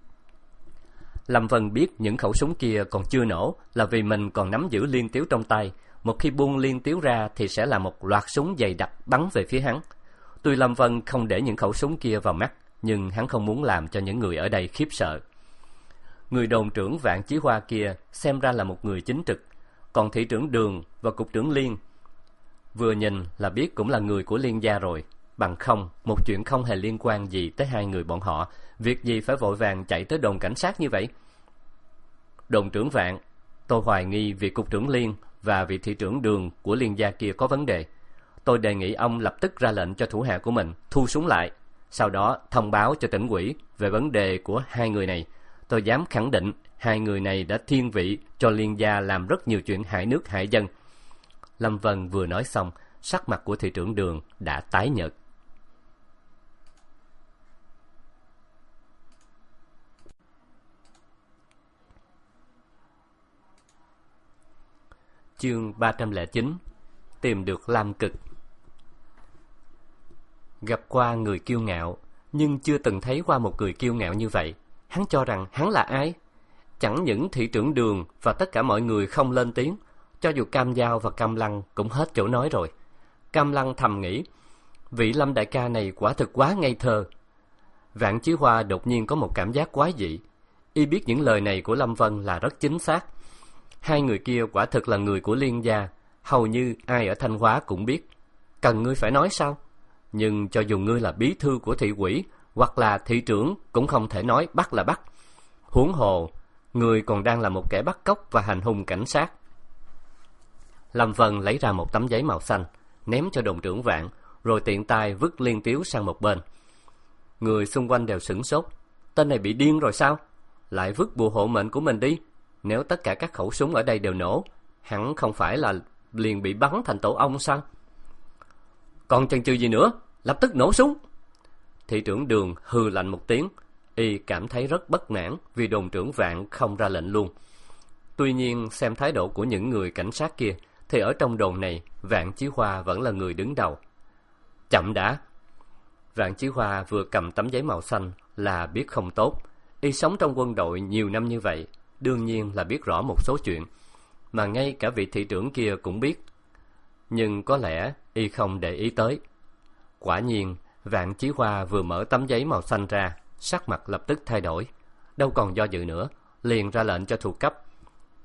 Lâm Vân biết những khẩu súng kia còn chưa nổ là vì mình còn nắm giữ Liên Tiếu trong tay. Một khi buông Liên Tiếu ra thì sẽ là một loạt súng dày đặc bắn về phía hắn. Tuy Lâm Vân không để những khẩu súng kia vào mắt, nhưng hắn không muốn làm cho những người ở đây khiếp sợ. Người đồn trưởng Vạn Chí Hoa kia xem ra là một người chính trực, còn thị trưởng Đường và cục trưởng Liên vừa nhìn là biết cũng là người của Liên gia rồi. Bằng không, một chuyện không hề liên quan gì tới hai người bọn họ, việc gì phải vội vàng chạy tới đồn cảnh sát như vậy? Đồn trưởng Vạn, tôi hoài nghi vị cục trưởng Liên và vị thị trưởng Đường của Liên gia kia có vấn đề. Tôi đề nghị ông lập tức ra lệnh cho thủ hạ của mình thu súng lại, sau đó thông báo cho tỉnh ủy về vấn đề của hai người này. Tôi dám khẳng định hai người này đã thiên vị cho Liên gia làm rất nhiều chuyện hại nước hại dân. Lâm Vân vừa nói xong, sắc mặt của thị trưởng Đường đã tái nhợt. Chương ba trăm lẻ chín. Tìm được Lam Cực. Gặp qua người kiêu ngạo, nhưng chưa từng thấy qua một người kiêu ngạo như vậy. Hắn cho rằng hắn là ai? Chẳng những thị trưởng Đường và tất cả mọi người không lên tiếng, cho dù Cam Dao và Cam Lăng cũng hết chỗ nói rồi. Cam Lăng thầm nghĩ, vị Lâm đại ca này quả thực quá ngây thơ. Vạn Chí Hoa đột nhiên có một cảm giác quái dị. Y biết những lời này của Lâm Vân là rất chính xác. Hai người kia quả thực là người của Liên gia, hầu như ai ở Thanh Hóa cũng biết. Cần ngươi phải nói sao? Nhưng cho dù ngươi là bí thư của thị ủy hoặc là thị trưởng cũng không thể nói bắt là bắt. Huống hồ, ngươi còn đang là một kẻ bắt cóc và hành hung cảnh sát. Lâm Vân lấy ra một tấm giấy màu xanh, ném cho đồn trưởng Vạn, rồi tiện tay vứt Liên Tiếu sang một bên. Người xung quanh đều sửng sốt. Tên này bị điên rồi sao? Lại vứt bùa hộ mệnh của mình đi. Nếu tất cả các khẩu súng ở đây đều nổ, hẳn không phải là liền bị bắn thành tổ ong sao? Còn chần chừ gì nữa, lập tức nổ súng. Thị trưởng Đường hừ lạnh một tiếng. Y cảm thấy rất bất mãn vì đồn trưởng Vạn không ra lệnh luôn. Tuy nhiên xem thái độ của những người cảnh sát kia thì ở trong đồn này Vạn Chí Hoa vẫn là người đứng đầu. Chậm đã. Vạn Chí Hoa vừa cầm tấm giấy màu xanh là biết không tốt. Y sống trong quân đội nhiều năm như vậy, đương nhiên là biết rõ một số chuyện mà ngay cả vị thị trưởng kia cũng biết. Nhưng có lẽ Y không để ý tới. Quả nhiên Vạn Chí Hoa vừa mở tấm giấy màu xanh ra, sắc mặt lập tức thay đổi. Đâu còn do dự nữa, liền ra lệnh cho thuộc cấp.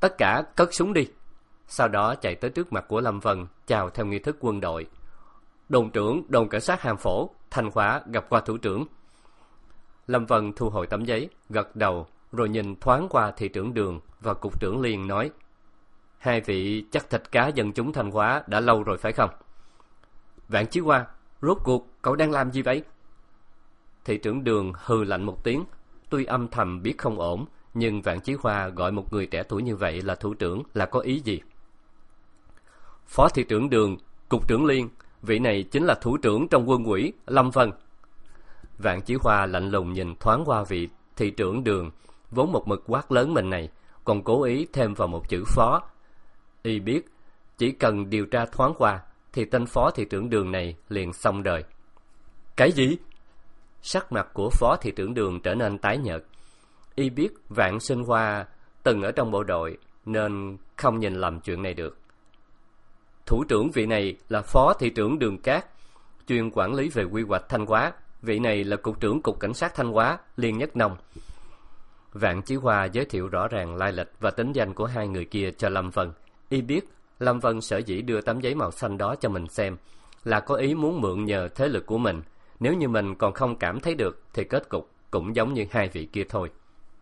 tất cả cất súng đi. Sau đó chạy tới trước mặt của Lâm Vân, chào theo nghi thức quân đội. Đồn trưởng, đồn cảnh sát Hàm Phổ, Thanh Hóa gặp qua thủ trưởng. Lâm Vân thu hồi tấm giấy, gật đầu, rồi nhìn thoáng qua thị trưởng Đường và cục trưởng Liên nói: hai vị chắc thịt cá dân chúng Thanh Hóa đã lâu rồi phải không? Vạn Chí Hoa, rốt cuộc cậu đang làm gì vậy? Thị trưởng Đường hừ lạnh một tiếng. Tuy âm thầm biết không ổn, nhưng Vạn Chí Hoa gọi một người trẻ tuổi như vậy là thủ trưởng là có ý gì? Phó thị trưởng Đường, cục trưởng Liên, vị này chính là thủ trưởng trong quân ủy, Lâm Vân. Vạn Chí Hoa lạnh lùng nhìn thoáng qua vị thị trưởng Đường, vốn một mực quát lớn mình này, còn cố ý thêm vào một chữ phó. Y biết, chỉ cần điều tra thoáng qua, thì tên phó thị trưởng Đường này liền xong đời. Cái gì? Sắc mặt của phó thị trưởng Đường trở nên tái nhợt. Y biết Vạn Sinh Hoa từng ở trong bộ đội, nên không nhìn lầm chuyện này được. Thủ trưởng vị này là phó thị trưởng Đường Cát, chuyên quản lý về quy hoạch Thanh Hóa. Vị này là cục trưởng cục cảnh sát Thanh Hóa, Liên Nhất Nông. Vạn Chí Hoa giới thiệu rõ ràng lai lịch và tính danh của hai người kia cho Lâm Vân. Y biết Lâm Vân sở dĩ đưa tấm giấy màu xanh đó cho mình xem là có ý muốn mượn nhờ thế lực của mình. Nếu như mình còn không cảm thấy được thì kết cục cũng giống như hai vị kia thôi.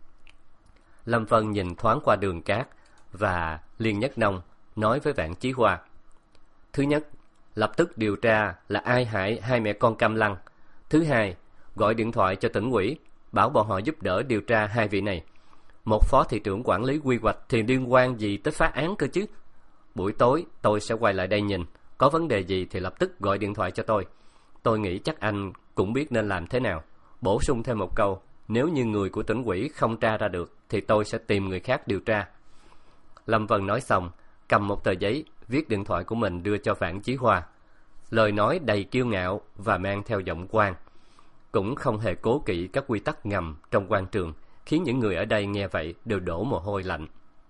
Lâm Vân nhìn thoáng qua Đường Cát và Liên Nhất Nông, nói với Vạn Chí Hoa: thứ nhất, lập tức điều tra là ai hại hai mẹ con Cam Lăng. Thứ hai, gọi điện thoại cho tỉnh ủy, bảo bọn họ giúp đỡ điều tra hai vị này. Một phó thị trưởng quản lý quy hoạch thì liên quan gì tới phá án cơ chứ? Buổi tối tôi sẽ quay lại đây nhìn, có vấn đề gì thì lập tức gọi điện thoại cho tôi. Tôi nghĩ chắc anh cũng biết nên làm thế nào. Bổ sung thêm một câu, nếu như người của tỉnh ủy không tra ra được thì tôi sẽ tìm người khác điều tra. Lâm Vân nói xong, cầm một tờ giấy, viết điện thoại của mình đưa cho Vạn Chí Hoa. Lời nói đầy kiêu ngạo và mang theo giọng quan, cũng không hề cố kỵ các quy tắc ngầm trong quan trường, khiến những người ở đây nghe vậy đều đổ mồ hôi lạnh.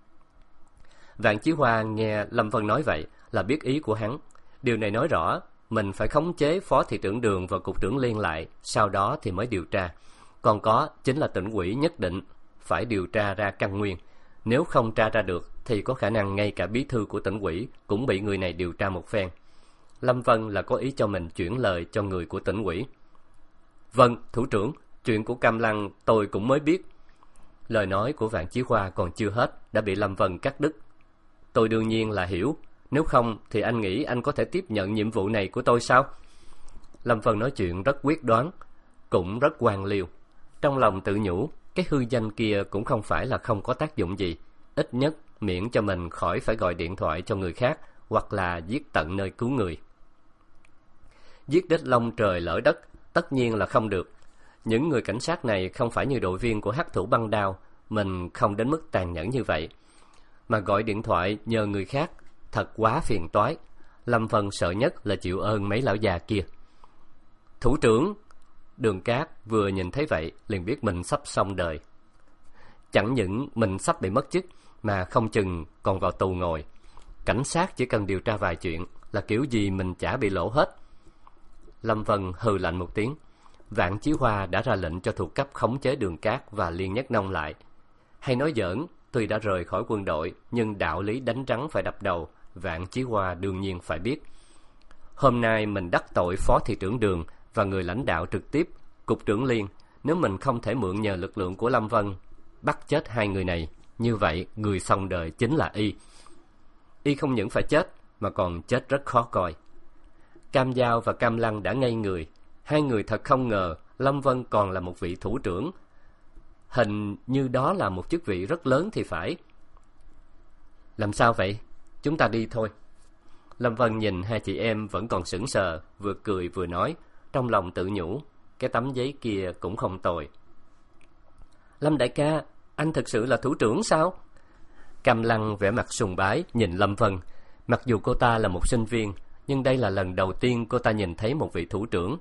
Vạn Chí Hoa nghe Lâm Vân nói vậy là biết ý của hắn. Điều này nói rõ mình phải khống chế phó thị trưởng Đường và cục trưởng Liên lại, sau đó thì mới điều tra. Còn có chính là tỉnh ủy nhất định phải điều tra ra căn nguyên. Nếu không tra ra được thì có khả năng ngay cả bí thư của tỉnh ủy cũng bị người này điều tra một phen. Lâm Vân là có ý cho mình chuyển lời cho người của tỉnh ủy. Vâng, thủ trưởng, chuyện của Cam Lăng tôi cũng mới biết. Lời nói của Vạn Chí Hoa còn chưa hết đã bị Lâm Vân cắt đứt. Tôi đương nhiên là hiểu, nếu không thì anh nghĩ anh có thể tiếp nhận nhiệm vụ này của tôi sao? Lâm Vân nói chuyện rất quyết đoán, cũng rất quan liêu. Trong lòng tự nhủ, cái hư danh kia cũng không phải là không có tác dụng gì, ít nhất miễn cho mình khỏi phải gọi điện thoại cho người khác hoặc là giết tận nơi cứu người. Giết đích long trời lỡ đất tất nhiên là không được. Những người cảnh sát này không phải như đội viên của hắc thủ băng đao, mình không đến mức tàn nhẫn như vậy. Mà gọi điện thoại nhờ người khác thật quá phiền toái. Lâm Vân sợ nhất là chịu ơn mấy lão già kia. Thủ trưởng! Đường Cát vừa nhìn thấy vậy liền biết mình sắp xong đời. Chẳng những mình sắp bị mất chức mà không chừng còn vào tù ngồi. Cảnh sát chỉ cần điều tra vài chuyện là kiểu gì mình chả bị lỗ hết. Lâm Vân hừ lạnh một tiếng. Vạn Chí Hoa đã ra lệnh cho thuộc cấp khống chế Đường Cát và Liên Nhất Nông lại. Hay nói giỡn, tuy đã rời khỏi quân đội nhưng đạo lý đánh rắn phải đập đầu, Vạn Chí Hoa đương nhiên phải biết. Hôm nay mình đắc tội phó thị trưởng Đường và người lãnh đạo trực tiếp, cục trưởng Liên. Nếu mình không thể mượn nhờ lực lượng của Lâm Vân bắt chết hai người này, như vậy người xong đời chính là Y. Y không những phải chết mà còn chết rất khó coi. Cam Giao và Cam Lăng đã ngây người. Hai người thật không ngờ Lâm Vân còn là một vị thủ trưởng. Hình như đó là một chức vị rất lớn thì phải. Làm sao vậy? Chúng ta đi thôi. Lâm Vân nhìn hai chị em vẫn còn sững sờ, vừa cười vừa nói, trong lòng tự nhủ, cái tấm giấy kia cũng không tồi. Lâm đại ca, anh thực sự là thủ trưởng sao? Cam Lăng vẻ mặt sùng bái nhìn Lâm Vân. Mặc dù cô ta là một sinh viên, nhưng đây là lần đầu tiên cô ta nhìn thấy một vị thủ trưởng.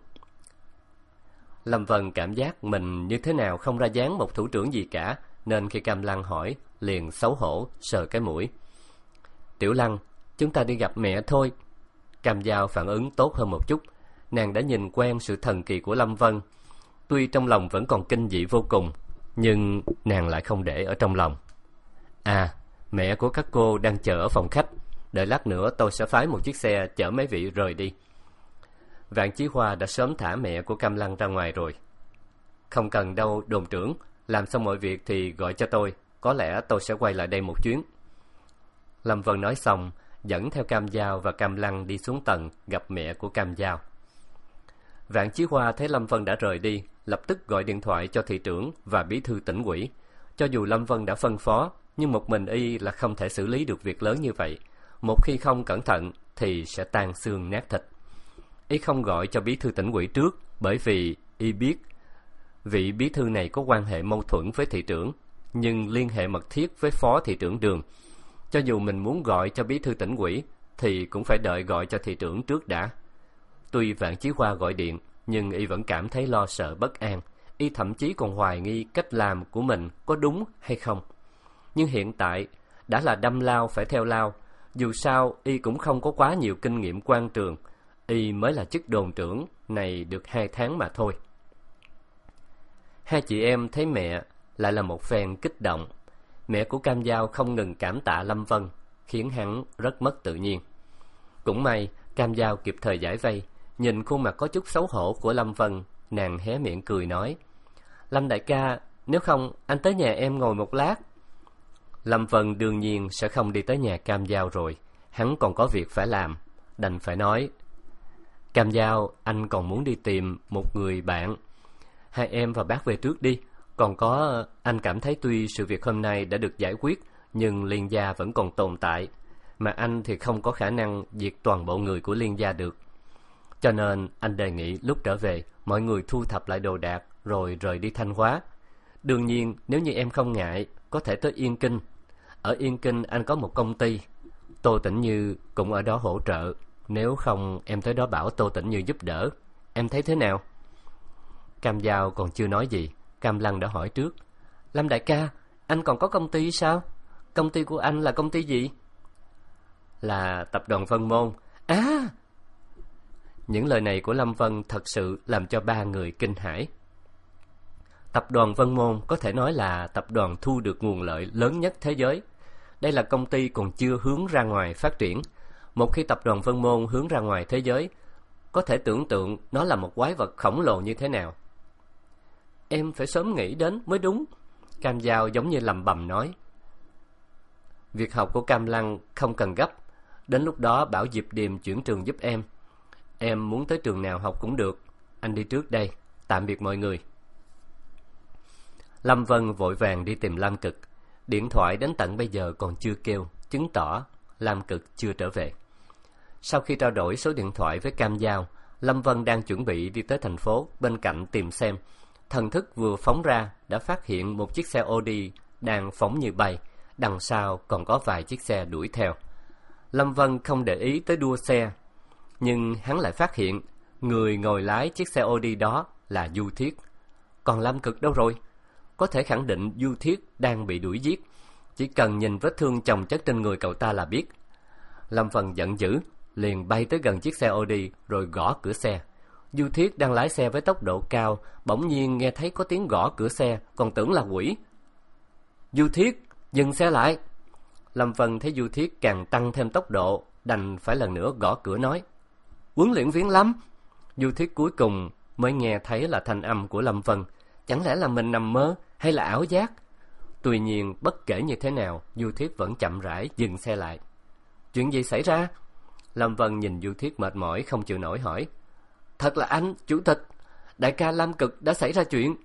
Lâm Vân cảm giác mình như thế nào không ra dáng một thủ trưởng gì cả, nên khi Cam Lăng hỏi, liền xấu hổ, sờ cái mũi. Tiểu Lăng, chúng ta đi gặp mẹ thôi. Cam Giao phản ứng tốt hơn một chút. Nàng đã nhìn quen sự thần kỳ của Lâm Vân. Tuy trong lòng vẫn còn kinh dị vô cùng, nhưng nàng lại không để ở trong lòng. À, Mẹ của các cô đang chờ ở phòng khách. Đợi lát nữa tôi sẽ phái một chiếc xe chở mấy vị rời đi. Vạn Chí Hoa đã sớm thả mẹ của Cam Lăng ra ngoài rồi. Không cần đâu đồn trưởng, làm xong mọi việc thì gọi cho tôi, có lẽ tôi sẽ quay lại đây một chuyến. Lâm Vân nói xong, dẫn theo Cam Dao và Cam Lăng đi xuống tầng gặp mẹ của Cam Dao. Vạn Chí Hoa thấy Lâm Vân đã rời đi, lập tức gọi điện thoại cho thị trưởng và bí thư tỉnh ủy. Cho dù Lâm Vân đã phân phó, nhưng một mình y là không thể xử lý được việc lớn như vậy. Một khi không cẩn thận thì sẽ tan xương nát thịt. Y không gọi cho bí thư tỉnh ủy trước, bởi vì y biết vị bí thư này có quan hệ mâu thuẫn với thị trưởng, nhưng liên hệ mật thiết với phó thị trưởng Đường. Cho dù mình muốn gọi cho bí thư tỉnh ủy thì cũng phải đợi gọi cho thị trưởng trước đã. Tuy Vạn Chí Hoa gọi điện, nhưng y vẫn cảm thấy lo sợ bất an. Y thậm chí còn hoài nghi cách làm của mình có đúng hay không. Nhưng hiện tại đã là đâm lao phải theo lao. Dù sao y cũng không có quá nhiều kinh nghiệm quan trường. Y mới là chức đồn trưởng này được hai tháng mà thôi. Hai chị em thấy mẹ lại là một phen kích động. Mẹ của Cam Dao không ngừng cảm tạ Lâm Vân, khiến hắn rất mất tự nhiên. Cũng may Cam Dao kịp thời giải vây. Nhìn khuôn mặt có chút xấu hổ của Lâm Vân, nàng hé miệng cười nói: Lâm đại ca, nếu không anh tới nhà em ngồi một lát. Lâm Vân đương nhiên sẽ không đi tới nhà Cam Dao rồi, hắn còn có việc phải làm, đành phải nói: Cam Dao, anh còn muốn đi tìm một người bạn. Hai em và bác về trước đi. Còn có, anh cảm thấy tuy sự việc hôm nay đã được giải quyết, nhưng Liên gia vẫn còn tồn tại, mà anh thì không có khả năng diệt toàn bộ người của Liên gia được. Cho nên anh đề nghị lúc trở về, mọi người thu thập lại đồ đạc rồi rời đi Thanh Hóa. Đương nhiên, nếu như em không ngại, có thể tới Yên Kinh. Ở Yên Kinh anh có một công ty, Tô Tĩnh Như cũng ở đó hỗ trợ. Nếu không, em tới đó bảo Tô Tĩnh Như giúp đỡ. Em thấy thế nào? Cam Dao còn chưa nói gì, Cam Lăng đã hỏi trước: Lâm đại ca, anh còn có công ty sao? Công ty của anh là công ty gì? Là tập đoàn Vân Môn. À! Những lời này của Lâm Vân thật sự làm cho ba người kinh hãi. Tập đoàn Vân Môn có thể nói là tập đoàn thu được nguồn lợi lớn nhất thế giới. Đây là công ty còn chưa hướng ra ngoài phát triển. Một khi tập đoàn Vân Môn hướng ra ngoài thế giới, có thể tưởng tượng nó là một quái vật khổng lồ như thế nào. Em phải sớm nghĩ đến mới đúng. Cam Dao giống như lầm bầm nói. Việc học của Cam Lăng không cần gấp. Đến lúc đó bảo Diệp Điềm chuyển trường giúp em. Em muốn tới trường nào học cũng được. Anh đi trước đây. Tạm biệt mọi người. Lâm Vân vội vàng đi tìm Lam Cực. Điện thoại đến tận bây giờ còn chưa kêu, chứng tỏ Lam Cực chưa trở về. Sau khi trao đổi số điện thoại với Cam Dao, Lâm Vân đang chuẩn bị đi tới thành phố bên cạnh tìm xem. Thần thức vừa phóng ra đã phát hiện một chiếc xe Audi đang phóng như bay, đằng sau còn có vài chiếc xe đuổi theo. Lâm Vân không để ý tới đua xe, nhưng hắn lại phát hiện người ngồi lái chiếc xe Audi đó là Du Thiết. Còn Lam Cực đâu rồi? Có thể khẳng định Du Thiết đang bị đuổi giết. Chỉ cần nhìn vết thương chồng chất trên người cậu ta là biết. Lâm Vân giận dữ, liền bay tới gần chiếc xe Audi rồi gõ cửa xe. Du Thiết đang lái xe với tốc độ cao, bỗng nhiên nghe thấy có tiếng gõ cửa xe, còn tưởng là quỷ. Du Thiết, dừng xe lại. Lâm Vân thấy Du Thiết càng tăng thêm tốc độ, đành phải lần nữa gõ cửa nói: Huấn luyện viên Lâm. Du Thiết cuối cùng mới nghe thấy là thanh âm của Lâm Vân. Chẳng lẽ là mình nằm mơ hay là ảo giác? Tuy nhiên bất kể như thế nào, Du Thiết vẫn chậm rãi dừng xe lại. Chuyện gì xảy ra? Lâm Vân nhìn Du Thiết mệt mỏi không chịu nổi hỏi. Thật là anh, chủ tịch, đại ca Lam Cực đã xảy ra chuyện.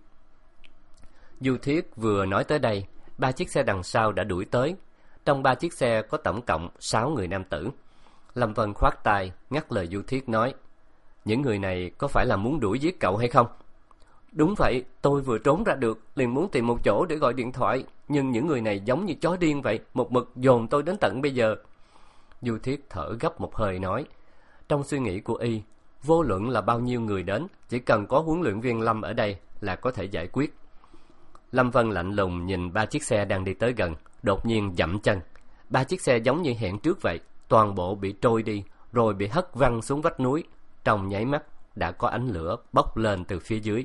Du Thiết vừa nói tới đây, ba chiếc xe đằng sau đã đuổi tới. Trong ba chiếc xe có tổng cộng sáu người nam tử. Lâm Vân khoát tay ngắt lời Du Thiết nói: Những người này có phải là muốn đuổi giết cậu hay không? Đúng vậy, tôi vừa trốn ra được, liền muốn tìm một chỗ để gọi điện thoại, nhưng những người này giống như chó điên vậy, một mực dồn tôi đến tận bây giờ. Du Thiết thở gấp một hơi nói. Trong suy nghĩ của y, vô luận là bao nhiêu người đến, chỉ cần có huấn luyện viên Lâm ở đây là có thể giải quyết. Lâm Vân lạnh lùng nhìn ba chiếc xe đang đi tới gần, đột nhiên dậm chân. Ba chiếc xe giống như hẹn trước vậy, toàn bộ bị trôi đi, rồi bị hất văng xuống vách núi. Trong nháy mắt đã có ánh lửa bốc lên từ phía dưới.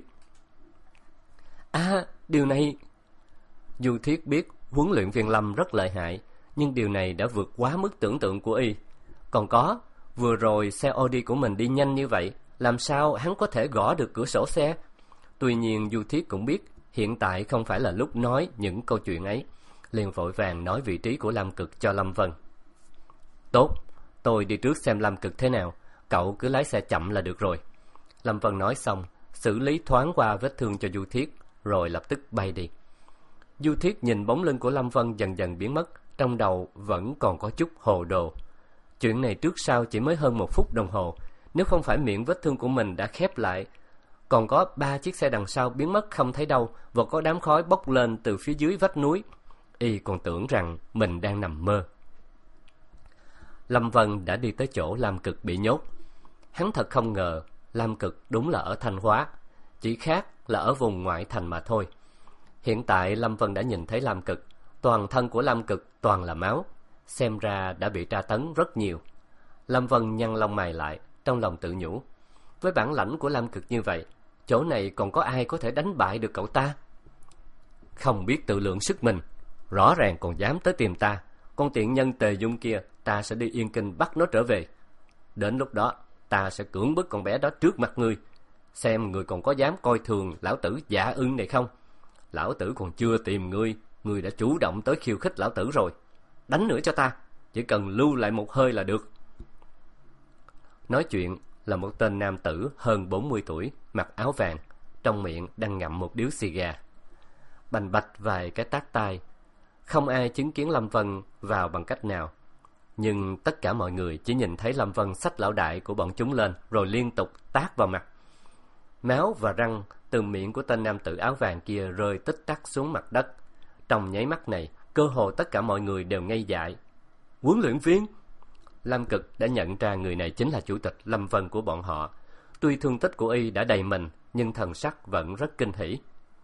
À, điều này... Du Thiết biết huấn luyện viên Lâm rất lợi hại, nhưng điều này đã vượt quá mức tưởng tượng của y. Còn có, vừa rồi xe Audi của mình đi nhanh như vậy, làm sao hắn có thể gõ được cửa sổ xe? Tuy nhiên Du Thiết cũng biết hiện tại không phải là lúc nói những câu chuyện ấy, liền vội vàng nói vị trí của Lam Cực cho Lâm Vân. Tốt, tôi đi trước xem Lam Cực thế nào, cậu cứ lái xe chậm là được rồi. Lâm Vân nói xong, xử lý thoáng qua vết thương cho Du Thiết, rồi lập tức bay đi. Du Thiết nhìn bóng lưng của Lâm Vân dần dần biến mất, trong đầu vẫn còn có chút hồ đồ. Chuyện này trước sau chỉ mới hơn một phút đồng hồ, nếu không phải miệng vết thương của mình đã khép lại, còn có ba chiếc xe đằng sau biến mất không thấy đâu, và có đám khói bốc lên từ phía dưới vách núi, y còn tưởng rằng mình đang nằm mơ. Lâm Vân đã đi tới chỗ Lam Cực bị nhốt. Hắn thật không ngờ Lam Cực đúng là ở Thanh Hóa, chỉ khác là ở vùng ngoại thành mà thôi. Hiện tại Lâm Vân đã nhìn thấy Lam Cực, toàn thân của Lam Cực toàn là máu, xem ra đã bị tra tấn rất nhiều. Lâm Vân nhăn lông mày lại, trong lòng tự nhủ, với bản lãnh của Lam Cực như vậy, chỗ này còn có ai có thể đánh bại được cậu ta? Không biết tự lượng sức mình, rõ ràng còn dám tới tìm ta. Con tiện nhân Tề Dung kia, ta sẽ đi Yên Kinh bắt nó trở về. Đến lúc đó, ta sẽ cưỡng bức con bé đó trước mặt ngươi, xem ngươi còn có dám coi thường lão tử Dạ Ưng này không. Lão tử còn chưa tìm ngươi, ngươi đã chủ động tới khiêu khích lão tử rồi. Đánh nữa cho ta, chỉ cần lưu lại một hơi là được. Nói chuyện là một tên nam tử hơn bốn mươi tuổi, mặc áo vàng, trong miệng đang ngậm một điếu xì gà. Bành bạch vài cái tát tai. Không ai chứng kiến Lâm Vân vào bằng cách nào, nhưng tất cả mọi người chỉ nhìn thấy Lâm Vân xách lão đại của bọn chúng lên, rồi liên tục tát vào mặt. Máu và răng từ miệng của tên nam tử áo vàng kia rơi tích tắc xuống mặt đất. Trong nháy mắt này, cơ hồ tất cả mọi người đều ngây dại. Huấn luyện viên! Lam Cực đã nhận ra người này chính là chủ tịch Lâm Vân của bọn họ. Tuy thương tích của y đã đầy mình, nhưng thần sắc vẫn rất kinh hỉ.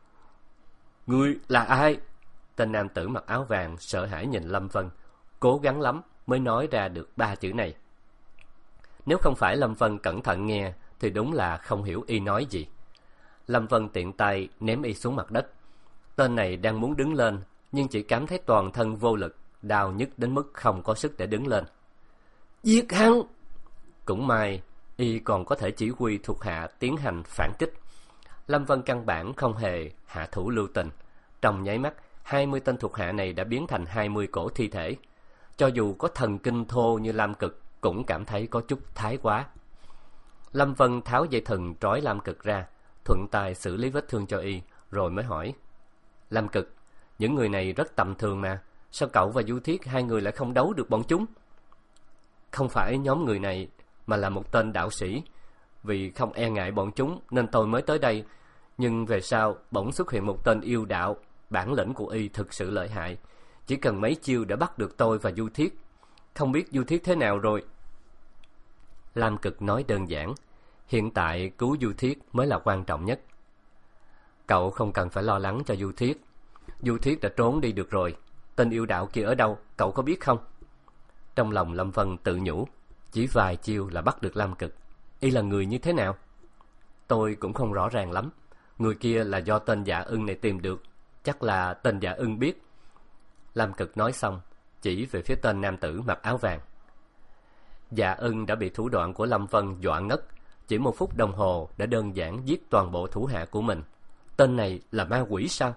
Ngươi là ai? Tên nam tử mặc áo vàng sợ hãi nhìn Lâm Vân, cố gắng lắm mới nói ra được ba chữ này. Nếu không phải Lâm Vân cẩn thận nghe, thì đúng là không hiểu y nói gì. Lâm Vân tiện tay ném y xuống mặt đất. Tên này đang muốn đứng lên, nhưng chỉ cảm thấy toàn thân vô lực, đau nhức đến mức không có sức để đứng lên. Giết hắn! Cũng may, y còn có thể chỉ huy thuộc hạ tiến hành phản kích. Lâm Vân căn bản không hề hạ thủ lưu tình. Trong nháy mắt, hai mươi tên thuộc hạ này đã biến thành hai mươi cổ thi thể. Cho dù có thần kinh thô như Lam Cực, cũng cảm thấy có chút thái quá. Lâm Vân tháo dây thừng trói Lam Cực ra, thuận tay xử lý vết thương cho y, rồi mới hỏi. Lam Cực, những người này rất tầm thường mà, sao cậu và Du Thiết hai người lại không đấu được bọn chúng? Không phải nhóm người này, mà là một tên đạo sĩ. Vì không e ngại bọn chúng nên tôi mới tới đây, nhưng về sau bỗng xuất hiện một tên yêu đạo. Bản lĩnh của y thực sự lợi hại, chỉ cần mấy chiêu đã bắt được tôi và Du Thiết. Không biết Du Thiết thế nào rồi? Lam Cực nói đơn giản, hiện tại cứu Du Thiết mới là quan trọng nhất. Cậu không cần phải lo lắng cho Du Thiết. Du Thiết đã trốn đi được rồi. Tên yêu đạo kia ở đâu, cậu có biết không? Trong lòng Lâm Vân tự nhủ, chỉ vài chiêu là bắt được Lam Cực. Y là người như thế nào? Tôi cũng không rõ ràng lắm. Người kia là do tên Dạ Ưng này tìm được, chắc là tên Dạ Ưng biết. Lam Cực nói xong, chỉ về phía tên nam tử mặc áo vàng. Dạ Ưng đã bị thủ đoạn của Lâm Vân dọa ngất, chỉ một phút đồng hồ đã đơn giản giết toàn bộ thủ hạ của mình. Tên này là ma quỷ sao?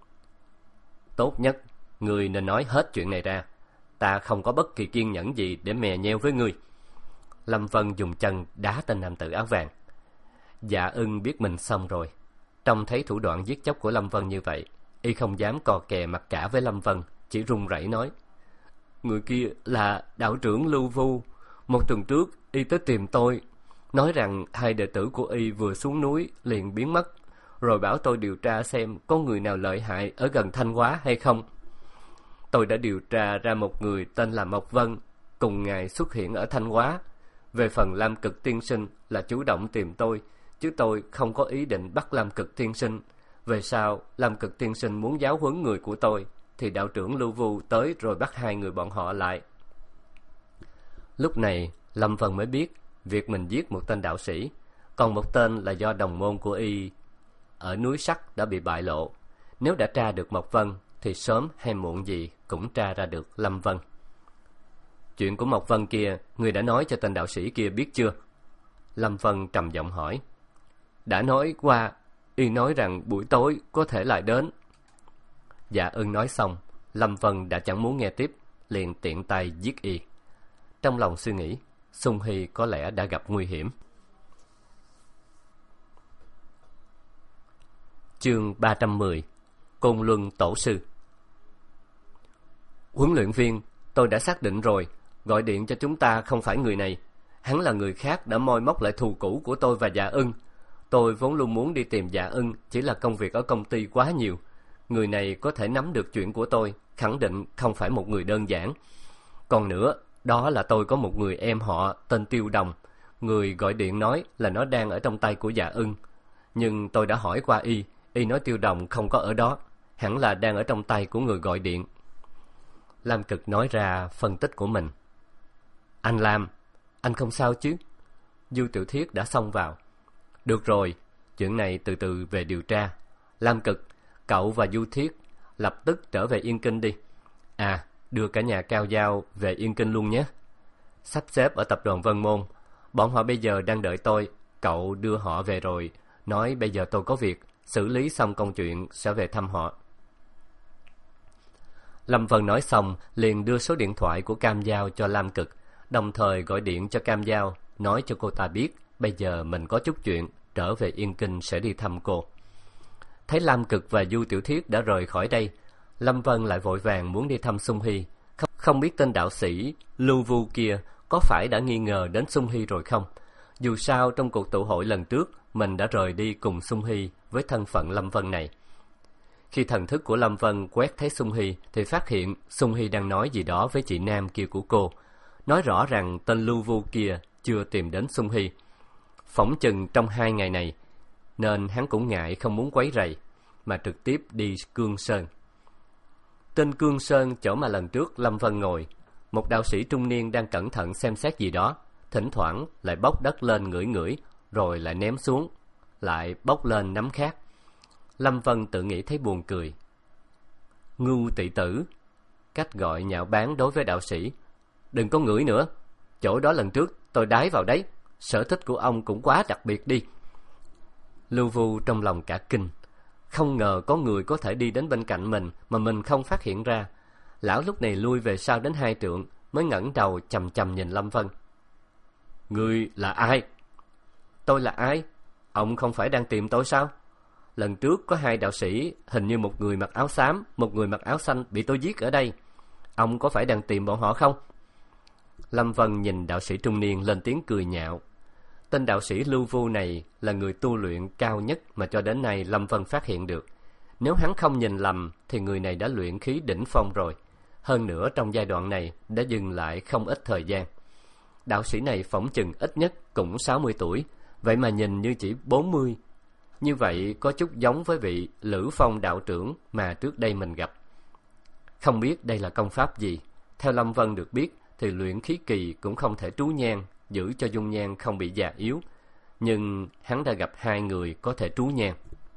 Tốt nhất, ngươi nên nói hết chuyện này ra. Ta không có bất kỳ kiên nhẫn gì để mè nheo với ngươi. Lâm Vân dùng chân đá tên nam tử áo vàng. Dạ Ưng biết mình xong rồi. Trông thấy thủ đoạn giết chóc của Lâm Vân như vậy, y không dám cò kè mặt cả với Lâm Vân, chỉ run rẩy nói. Người kia là đạo trưởng Lưu Vu. Một tuần trước, y tới tìm tôi, nói rằng hai đệ tử của y vừa xuống núi liền biến mất, rồi bảo tôi điều tra xem có người nào lợi hại ở gần Thanh Hóa hay không. Tôi đã điều tra ra một người tên là Mộc Vân, cùng ngài xuất hiện ở Thanh Hóa. Về phần Lam Cực tiên sinh là chủ động tìm tôi, chứ tôi không có ý định bắt Lam Cực tiên sinh. Về sau, Lam Cực tiên sinh muốn giáo huấn người của tôi, thì đạo trưởng Lưu Vu tới rồi bắt hai người bọn họ lại. Lúc này, Lâm Vân mới biết việc mình giết một tên đạo sĩ, còn một tên là do đồng môn của y ở núi Sắt đã bị bại lộ. Nếu đã tra được Mộc Vân, thì sớm hay muộn gì cũng tra ra được Lâm Vân. Chuyện của Mộc Vân kia, ngươi đã nói cho tên đạo sĩ kia biết chưa? Lâm Vân trầm giọng hỏi. Đã nói qua, y nói rằng buổi tối có thể lại đến. Dạ Ưng nói xong, Lâm Vân đã chẳng muốn nghe tiếp, liền tiện tay giết y. Trong lòng suy nghĩ, Xung Hy có lẽ đã gặp nguy hiểm. Chương ba trăm mười. Côn Luân Tổ Sư. Huấn luyện viên, tôi đã xác định rồi, gọi điện cho chúng ta không phải người này. Hắn là người khác đã moi móc lại thù cũ của tôi và Dạ Ưng. Tôi vốn luôn muốn đi tìm Dạ Ưng, chỉ là công việc ở công ty quá nhiều. Người này có thể nắm được chuyện của tôi, khẳng định không phải một người đơn giản. Còn nữa, đó là tôi có một người em họ tên Tiêu Đồng. Người gọi điện nói là nó đang ở trong tay của Dạ Ưng. Nhưng tôi đã hỏi qua y, y nói Tiêu Đồng không có ở đó, hẳn là đang ở trong tay của người gọi điện. Lam Cực nói ra phân tích của mình. Anh Lam, anh không sao chứ? Du Tiểu Thiết đã xông vào. Được rồi, chuyện này từ từ về điều tra. Lam Cực, cậu và Du Thiết lập tức trở về Yên Kinh đi. À, đưa cả nhà Cao Giao về Yên Kinh luôn nhé. Sắp xếp ở tập đoàn Vân Môn. Bọn họ bây giờ đang đợi tôi. Cậu đưa họ về rồi, nói bây giờ tôi có việc, xử lý xong công chuyện sẽ về thăm họ. Lâm Vân nói xong liền đưa số điện thoại của Cam Giao cho Lam Cực, đồng thời gọi điện cho Cam Giao, nói cho cô ta biết bây giờ mình có chút chuyện, trở về Yên Kinh sẽ đi thăm cô. Thấy Lam Cực và Du Tiểu Thiết đã rời khỏi đây, Lâm Vân lại vội vàng muốn đi thăm Xung Hy. Không, không biết tên đạo sĩ Lưu Vu kia có phải đã nghi ngờ đến Xung Hy rồi không? Dù sao trong cuộc tụ hội lần trước, mình đã rời đi cùng Xung Hy với thân phận Lâm Vân này. Khi thần thức của Lâm Vân quét thấy Xung Hy thì phát hiện Xung Hy đang nói gì đó với chị Nam kia của cô, nói rõ rằng tên Lưu Vu kia chưa tìm đến Xung Hy. Phỏng chừng trong hai ngày này, nên hắn cũng ngại không muốn quấy rầy, mà trực tiếp đi Cương Sơn. Tên Cương Sơn chỗ mà lần trước Lâm Vân ngồi, một đạo sĩ trung niên đang cẩn thận xem xét gì đó, thỉnh thoảng lại bốc đất lên ngửi ngửi, rồi lại ném xuống, lại bốc lên nắm khác. Lâm Vân tự nghĩ thấy buồn cười. Ngưu tỵ tử, cách gọi nhạo báng đối với đạo sĩ. Đừng có ngửi nữa, chỗ đó lần trước tôi đái vào đấy, sở thích của ông cũng quá đặc biệt đi. Lưu Vu trong lòng cả kinh, không ngờ có người có thể đi đến bên cạnh mình mà mình không phát hiện ra. Lão lúc này lui về sau đến hai trượng, mới ngẩng đầu chằm chằm nhìn Lâm Vân. Ngươi là ai? Tôi là ai? Ông không phải đang tìm tôi sao? Lần trước có hai đạo sĩ, hình như một người mặc áo xám, một người mặc áo xanh bị tôi giết ở đây. Ông có phải đang tìm bọn họ không? Lâm Vân nhìn đạo sĩ trung niên lên tiếng cười nhạo. Tên đạo sĩ Lưu Vu này là người tu luyện cao nhất mà cho đến nay Lâm Vân phát hiện được. Nếu hắn không nhìn lầm thì người này đã luyện khí đỉnh phong rồi. Hơn nữa trong giai đoạn này đã dừng lại không ít thời gian. Đạo sĩ này phỏng chừng ít nhất cũng sáu mươi tuổi, vậy mà nhìn như chỉ bốn mươi. Như vậy có chút giống với vị Lữ Phong đạo trưởng mà trước đây mình gặp. Không biết đây là công pháp gì. Theo Lâm Vân được biết thì luyện khí kỳ cũng không thể trú nhang, giữ cho dung nhan không bị già yếu. Nhưng hắn đã gặp hai người có thể trú nhang.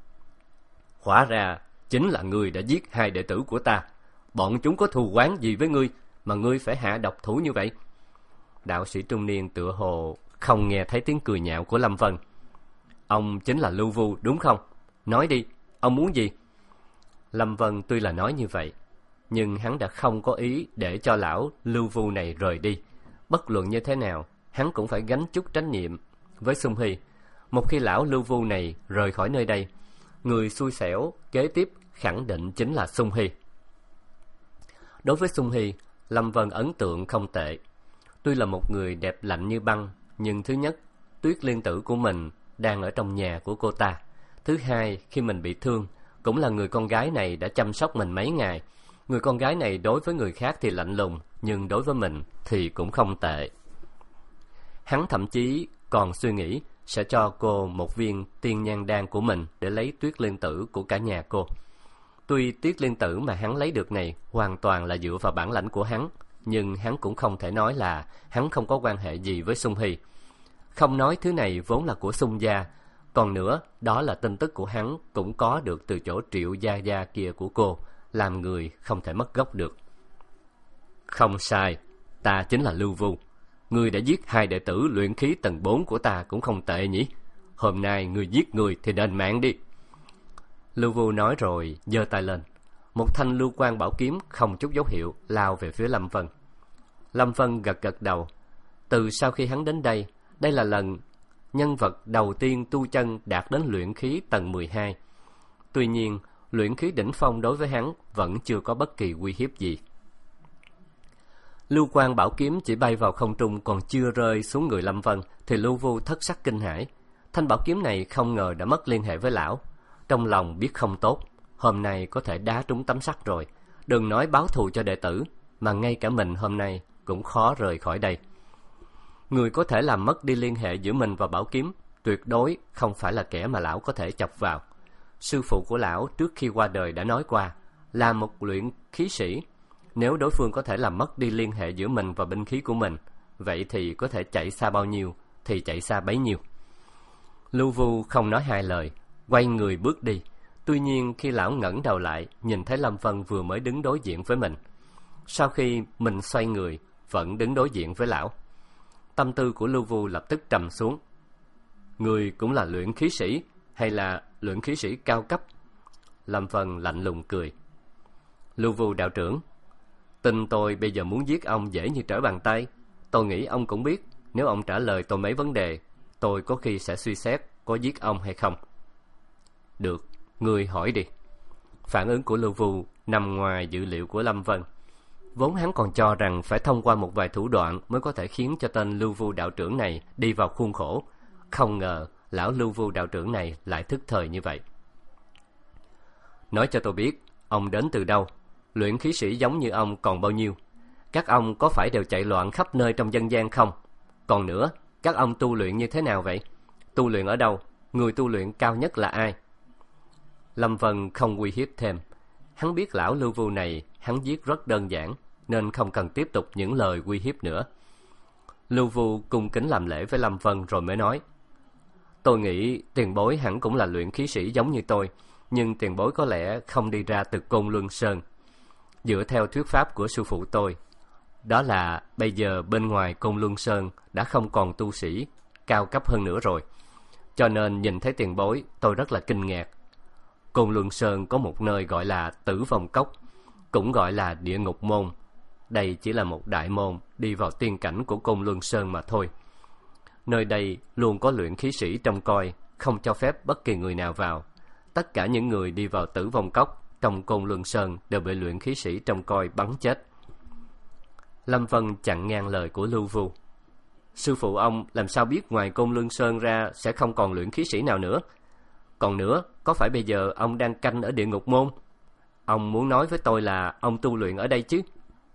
Hóa ra chính là ngươi đã giết hai đệ tử của ta. Bọn chúng có thù oán gì với ngươi mà ngươi phải hạ độc thủ như vậy? Đạo sĩ trung niên tựa hồ không nghe thấy tiếng cười nhạo của Lâm Vân. Ông chính là Lưu Vu đúng không? Nói đi, ông muốn gì? Lâm Vân tuy là nói như vậy, nhưng hắn đã không có ý để cho lão Lưu Vu này rời đi. Bất luận như thế nào, hắn cũng phải gánh chút trách nhiệm với Xung Hy. Một khi lão Lưu Vu này rời khỏi nơi đây, người xui xẻo kế tiếp khẳng định chính là Xung Hy. Đối với Xung Hy, Lâm Vân ấn tượng không tệ. Tuy là một người đẹp lạnh như băng, nhưng thứ nhất, Tuyết Liên tử của mình đang ở trong nhà của cô ta. Thứ hai, khi mình bị thương, cũng là người con gái này đã chăm sóc mình mấy ngày. Người con gái này đối với người khác thì lạnh lùng, nhưng đối với mình thì cũng không tệ. Hắn thậm chí còn suy nghĩ sẽ cho cô một viên tiên nhan đan của mình để lấy Tuyết Liên tử của cả nhà cô. Tuy Tuyết Liên tử mà hắn lấy được này hoàn toàn là dựa vào bản lãnh của hắn, nhưng hắn cũng không thể nói là hắn không có quan hệ gì với Xung Hy. Không nói thứ này vốn là của Xung gia, còn nữa đó là tin tức của hắn cũng có được từ chỗ Triệu gia gia kia của cô, làm người không thể mất gốc được. Không sai, ta chính là Lưu Vu. Ngươi đã giết hai đệ tử luyện khí tầng bốn của ta cũng không tệ nhỉ. Hôm nay ngươi giết người thì đền mạng đi. Lưu Vu nói rồi giơ tay lên. Một thanh lưu quang bảo kiếm không chút dấu hiệu lao về phía Lâm Vân. Lâm Vân gật gật đầu. Từ sau khi hắn đến đây, đây là lần nhân vật đầu tiên tu chân đạt đến luyện khí tầng mười hai. Tuy nhiên, luyện khí đỉnh phong đối với hắn vẫn chưa có bất kỳ uy hiếp gì. Lưu quang bảo kiếm chỉ bay vào không trung còn chưa rơi xuống người Lâm Vân thì Lưu Vu thất sắc kinh hãi. Thanh bảo kiếm này không ngờ đã mất liên hệ với lão. Trong lòng biết không tốt, hôm nay có thể đá trúng tấm sắt rồi. Đừng nói báo thù cho đệ tử, mà ngay cả mình hôm nay cũng khó rời khỏi đây. Người có thể làm mất đi liên hệ giữa mình và bảo kiếm tuyệt đối không phải là kẻ mà lão có thể chọc vào. Sư phụ của lão trước khi qua đời đã nói qua, là một luyện khí sĩ, nếu đối phương có thể làm mất đi liên hệ giữa mình và binh khí của mình, vậy thì có thể chạy xa bao nhiêu thì chạy xa bấy nhiêu. Lưu Vu không nói hai lời, quay người bước đi. Tuy nhiên khi lão ngẩng đầu lại, nhìn thấy Lâm Vân vừa mới đứng đối diện với mình. Sau khi mình xoay người, vẫn đứng đối diện với lão. Tâm tư của Lưu Vu lập tức trầm xuống. Người cũng là luyện khí sĩ, hay là luyện khí sĩ cao cấp? Lâm Vân lạnh lùng cười. Lưu Vu đạo trưởng, tin tôi bây giờ muốn giết ông dễ như trở bàn tay. Tôi nghĩ ông cũng biết, nếu ông trả lời tôi mấy vấn đề, tôi có khi sẽ suy xét có giết ông hay không. Được, ngươi hỏi đi. Phản ứng của Lưu Vu nằm ngoài dự liệu của Lâm Vân. Vốn hắn còn cho rằng phải thông qua một vài thủ đoạn mới có thể khiến cho tên Lưu Vu đạo trưởng này đi vào khuôn khổ. Không ngờ lão Lưu Vu đạo trưởng này lại thức thời như vậy. Nói cho tôi biết, ông đến từ đâu? Luyện khí sĩ giống như ông còn bao nhiêu? Các ông có phải đều chạy loạn khắp nơi trong dân gian không? Còn nữa, các ông tu luyện như thế nào vậy? Tu luyện ở đâu? Người tu luyện cao nhất là ai? Lâm Vân không uy hiếp thêm. Hắn biết lão Lưu Vu này hắn giết rất đơn giản, nên không cần tiếp tục những lời uy hiếp nữa. Lưu Vu cung kính làm lễ với Lâm Vân rồi mới nói: Tôi nghĩ tiền bối hẳn cũng là luyện khí sĩ giống như tôi, nhưng tiền bối có lẽ không đi ra từ Côn Luân Sơn. Dựa theo thuyết pháp của sư phụ tôi, đó là bây giờ bên ngoài Côn Luân Sơn đã không còn tu sĩ cao cấp hơn nữa rồi. Cho nên nhìn thấy tiền bối, tôi rất là kinh ngạc. Côn Luân Sơn có một nơi gọi là Tử Vong Cốc, cũng gọi là Địa Ngục Môn. Đây chỉ là một đại môn đi vào tiên cảnh của Côn Luân Sơn mà thôi. Nơi đây luôn có luyện khí sĩ trông coi, không cho phép bất kỳ người nào vào. Tất cả những người đi vào Tử Vong Cốc trong Côn Luân Sơn đều bị luyện khí sĩ trông coi bắn chết. Lâm Vân chặn ngang lời của Lưu Vu. Sư phụ ông làm sao biết ngoài Côn Luân Sơn ra sẽ không còn luyện khí sĩ nào nữa? Còn nữa, có phải bây giờ ông đang canh ở Địa Ngục Môn? Ông muốn nói với tôi là ông tu luyện ở đây chứ?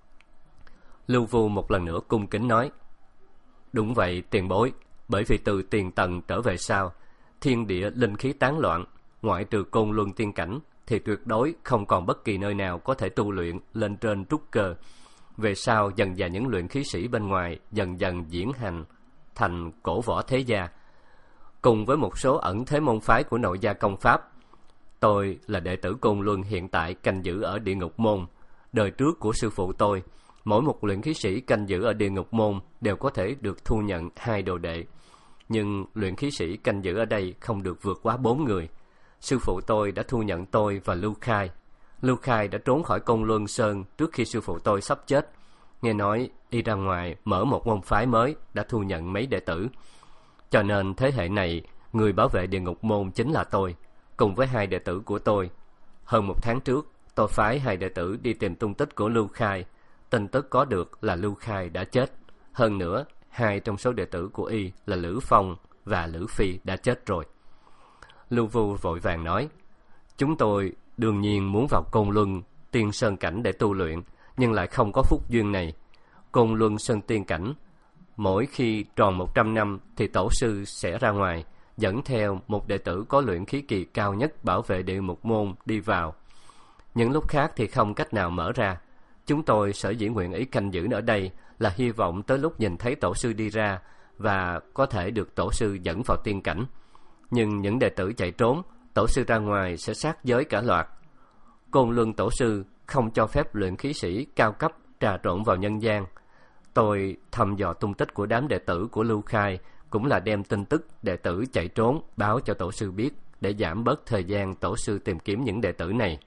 Lưu Vu một lần nữa cung kính nói: Đúng vậy tiền bối, bởi vì từ tiền tầng trở về sau, thiên địa linh khí tán loạn, ngoại trừ Côn Luân tiên cảnh thì tuyệt đối không còn bất kỳ nơi nào có thể tu luyện lên trên trúc cơ. Về sau dần dần những luyện khí sĩ bên ngoài dần dần diễn hành thành cổ võ thế gia, cùng với một số ẩn thế môn phái của nội gia công pháp. Tôi là đệ tử Côn Luân hiện tại canh giữ ở Địa Ngục Môn. Đời trước của sư phụ tôi, mỗi một luyện khí sĩ canh giữ ở Địa Ngục Môn đều có thể được thu nhận hai đồ đệ. Nhưng luyện khí sĩ canh giữ ở đây không được vượt quá bốn người. Sư phụ tôi đã thu nhận tôi và Lưu Khai. Lưu Khai đã trốn khỏi Côn Luân Sơn trước khi sư phụ tôi sắp chết. Nghe nói y ra ngoài mở một môn phái mới, đã thu nhận mấy đệ tử. Cho nên thế hệ này, người bảo vệ Địa Ngục Môn chính là tôi, cùng với hai đệ tử của tôi. Hơn một tháng trước, tôi phái hai đệ tử đi tìm tung tích của Lưu Khai. Tin tức có được là Lưu Khai đã chết. Hơn nữa, hai trong số đệ tử của y là Lữ Phong và Lữ Phi đã chết rồi. Lưu Vu vội vàng nói: Chúng tôi đương nhiên muốn vào Côn Luân Tiên Sơn Cảnh để tu luyện, nhưng lại không có phúc duyên này. Côn Luân Sơn Tiên Cảnh, mỗi khi tròn một trăm năm thì tổ sư sẽ ra ngoài, dẫn theo một đệ tử có luyện khí kỳ cao nhất bảo vệ Địa Ngục Môn đi vào. Những lúc khác thì không cách nào mở ra. Chúng tôi sở dĩ nguyện ý canh giữ ở đây là hy vọng tới lúc nhìn thấy tổ sư đi ra và có thể được tổ sư dẫn vào tiên cảnh. Nhưng những đệ tử chạy trốn, tổ sư ra ngoài sẽ sát giới cả loạt. Côn Luân Tổ sư không cho phép luyện khí sĩ cao cấp trà trộn vào nhân gian. Tôi thăm dò tung tích của đám đệ tử của Lưu Khai, cũng là đem tin tức đệ tử chạy trốn báo cho tổ sư biết, để giảm bớt thời gian tổ sư tìm kiếm những đệ tử này.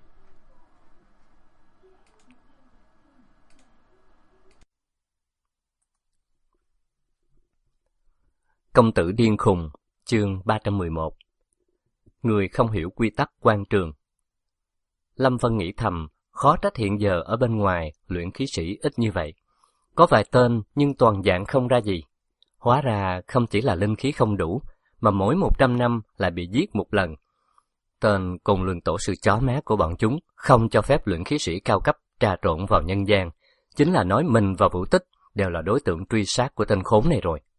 Công tử điên khùng, chương ba trăm mười một. Người không hiểu quy tắc quan trường. Lâm Vân nghĩ thầm, khó trách hiện giờ ở bên ngoài luyện khí sĩ ít như vậy. Có vài tên nhưng toàn dạng không ra gì. Hóa ra không chỉ là linh khí không đủ, mà mỗi một trăm năm lại bị giết một lần. Tên Côn Luân Tổ sư chó má của bọn chúng không cho phép luyện khí sĩ cao cấp trà trộn vào nhân gian, chính là nói mình và Vũ Tích đều là đối tượng truy sát của tên khốn này rồi.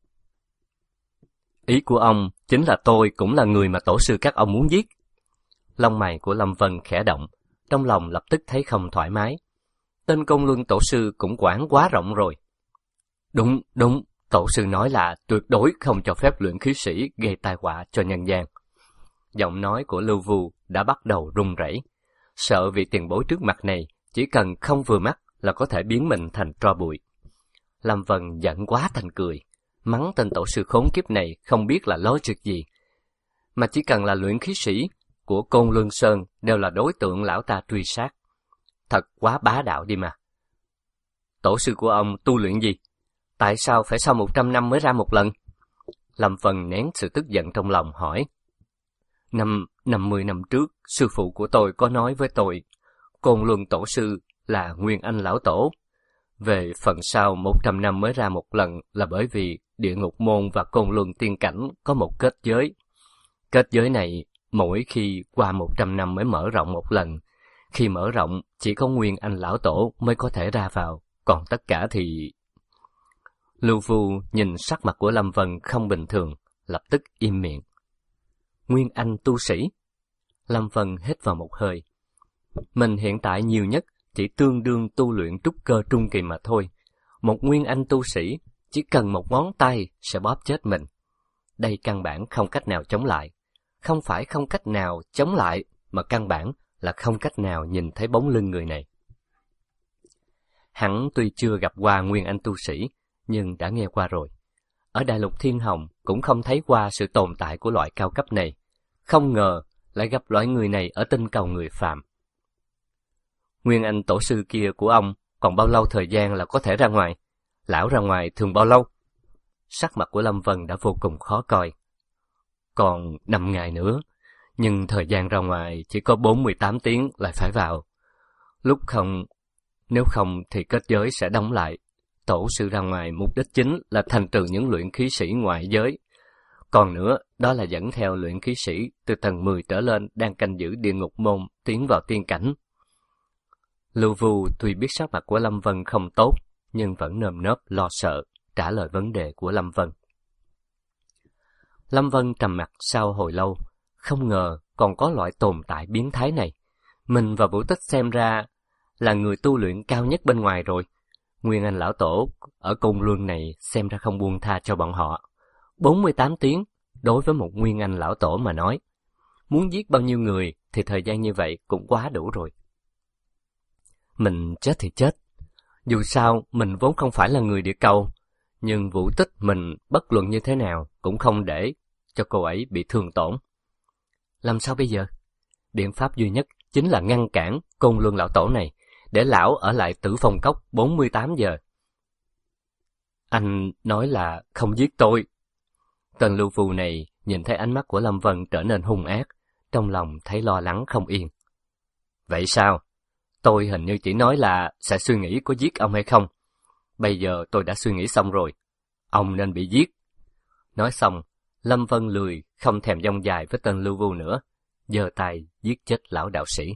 Ý của ông chính là tôi cũng là người mà tổ sư các ông muốn giết. Lông mày của Lâm Vân khẽ động, trong lòng lập tức thấy không thoải mái. Tên Côn Luân Tổ sư cũng quản quá rộng rồi. Đúng, đúng, tổ sư nói là tuyệt đối không cho phép luyện khí sĩ gây tai họa cho nhân gian. Giọng nói của Lưu Vu đã bắt đầu run rẩy, sợ vị tiền bối trước mặt này chỉ cần không vừa mắt là có thể biến mình thành tro bụi. Lâm Vân giận quá thành cười, mắng tên tổ sư khốn kiếp này không biết là lối chuyện gì, mà chỉ cần là luyện khí sĩ của Côn Luân Sơn đều là đối tượng lão ta truy sát. Thật quá bá đạo đi mà. Tổ sư của ông tu luyện gì? Tại sao phải sau một trăm năm mới ra một lần? Lâm Vân nén sự tức giận trong lòng hỏi. Năm, năm mươi năm trước, sư phụ của tôi có nói với tôi, Côn Luân Tổ sư là Nguyên Anh Lão Tổ. Về phần sau một trăm năm mới ra một lần là bởi vì Địa Ngục Môn và Côn Luân Tiên Cảnh có một kết giới. Kết giới này mỗi khi qua một trăm năm mới mở rộng một lần. Khi mở rộng, chỉ có Nguyên Anh Lão Tổ mới có thể ra vào, còn tất cả thì... Lưu Vu nhìn sắc mặt của Lâm Vân không bình thường, lập tức im miệng. Nguyên Anh tu sĩ? Lâm Vân hít vào một hơi. Mình hiện tại nhiều nhất chỉ tương đương tu luyện trúc cơ trung kỳ mà thôi. Một Nguyên Anh tu sĩ chỉ cần một ngón tay sẽ bóp chết mình. Đây căn bản không cách nào chống lại. Không phải không cách nào chống lại, mà căn bản là không cách nào nhìn thấy bóng lưng người này. Hắn tuy chưa gặp qua Nguyên Anh tu sĩ, nhưng đã nghe qua rồi. Ở Đại Lục Thiên Hồng cũng không thấy qua sự tồn tại của loại cao cấp này. Không ngờ lại gặp loại người này ở tinh cầu người phàm. Nguyên Anh tổ sư kia của ông còn bao lâu thời gian là có thể ra ngoài? Lão ra ngoài thường bao lâu? Sắc mặt của Lâm Vân đã vô cùng khó coi. Còn năm ngày nữa, nhưng thời gian ra ngoài chỉ có bốn mươi tám tiếng lại phải vào. Lúc không, nếu không thì kết giới sẽ đóng lại. Tổ sư ra ngoài mục đích chính là thành trừ những luyện khí sĩ ngoại giới. Còn nữa, đó là dẫn theo luyện khí sĩ từ tầng mười trở lên đang canh giữ Địa Ngục Môn tiến vào tiên cảnh. Lưu Vu tuy biết sắc mặt của Lâm Vân không tốt, nhưng vẫn nơm nớp lo sợ trả lời vấn đề của Lâm Vân. Lâm Vân trầm mặc sau hồi lâu, không ngờ còn có loại tồn tại biến thái này. Mình và Vũ Tích xem ra là người tu luyện cao nhất bên ngoài rồi. Nguyên Anh Lão Tổ ở Côn Luân này xem ra không buông tha cho bọn họ. bốn mươi tám tiếng đối với một Nguyên Anh Lão Tổ mà nói. Muốn giết bao nhiêu người thì thời gian như vậy cũng quá đủ rồi. Mình chết thì chết. Dù sao mình vốn không phải là người địa cầu, nhưng Vũ Tích mình bất luận như thế nào cũng không để cho cô ấy bị thương tổn. Làm sao bây giờ? Biện pháp duy nhất chính là ngăn cản Côn Luân Lão Tổ này, để lão ở lại Tử Phong Cốc bốn mươi tám giờ. Anh nói là không giết tôi. Tên Lưu Vu này nhìn thấy ánh mắt của Lâm Vân trở nên hung ác, trong lòng thấy lo lắng không yên. Vậy sao? Tôi hình như chỉ nói là sẽ suy nghĩ có giết ông hay không. Bây giờ tôi đã suy nghĩ xong rồi. Ông nên bị giết. Nói xong, Lâm Vân lười không thèm dông dài với tên Lưu Vu nữa, giơ tay giết chết lão đạo sĩ.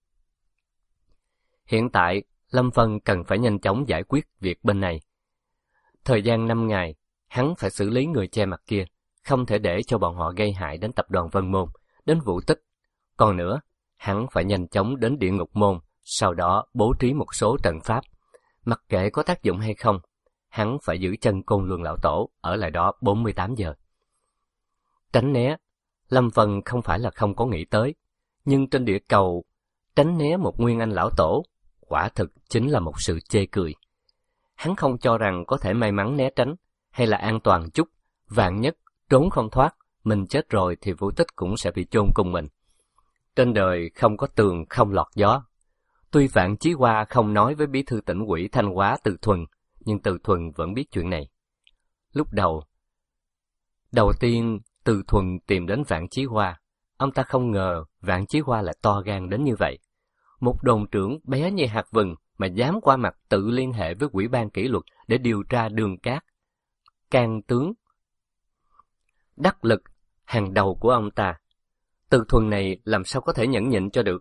Hiện tại, Lâm Vân cần phải nhanh chóng giải quyết việc bên này. Thời gian năm ngày, hắn phải xử lý người che mặt kia, không thể để cho bọn họ gây hại đến tập đoàn Vân Môn, đến Vũ Tích. Còn nữa, hắn phải nhanh chóng đến Địa Ngục Môn, sau đó bố trí một số trận pháp. Mặc kệ có tác dụng hay không, hắn phải giữ chân Côn Luân Lão Tổ ở lại đó bốn mươi tám giờ. Tránh né, Lâm Vân không phải là không có nghĩ tới, nhưng trên địa cầu tránh né một nguyên anh lão tổ, quả thực chính là một sự chê cười. Hắn không cho rằng có thể may mắn né tránh, hay là an toàn chút, vạn nhất trốn không thoát, mình chết rồi thì Vũ Tích cũng sẽ bị chôn cùng mình. Trên đời không có tường không lọt gió. Tuy Vạn Chí Hoa không nói với bí thư tỉnh ủy Thanh Hóa Từ Thuần, nhưng Từ Thuần vẫn biết chuyện này. Lúc đầu, đầu tiên Từ Thuần tìm đến Vạn Chí Hoa, ông ta không ngờ Vạn Chí Hoa lại to gan đến như vậy. Một đồn trưởng bé như hạt vừng mà dám qua mặt tự liên hệ với Ủy ban kỷ luật để điều tra Đường Cát, can tướng đắc lực hàng đầu của ông ta. Từ Thuần này làm sao có thể nhẫn nhịn cho được.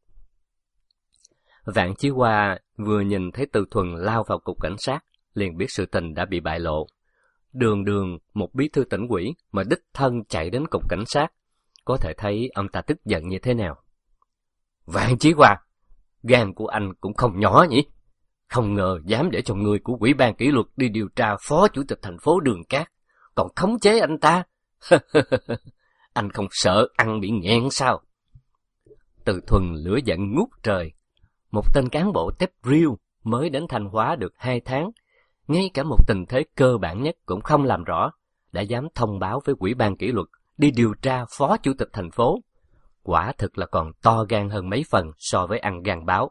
Vạn Chí Hoa vừa nhìn thấy Từ Thuần lao vào cục cảnh sát, liền biết sự tình đã bị bại lộ. Đường đường một bí thư tỉnh ủy mà đích thân chạy đến cục cảnh sát, có thể thấy ông ta tức giận như thế nào. Vạn Chí Hoa, gan của anh cũng không nhỏ nhỉ? Không ngờ dám để cho người của Ủy ban kỷ luật đi điều tra phó chủ tịch thành phố Đường Cát, còn khống chế anh ta. Anh không sợ ăn bị nghẹn sao? Từ Thuần lửa giận ngút trời. Một tên cán bộ tép riêu mới đến Thanh Hóa được hai tháng, ngay cả một tình thế cơ bản nhất cũng không làm rõ, đã dám thông báo với Ủy ban kỷ luật đi điều tra phó chủ tịch thành phố. Quả thực là còn to gan hơn mấy phần so với ăn gan báo.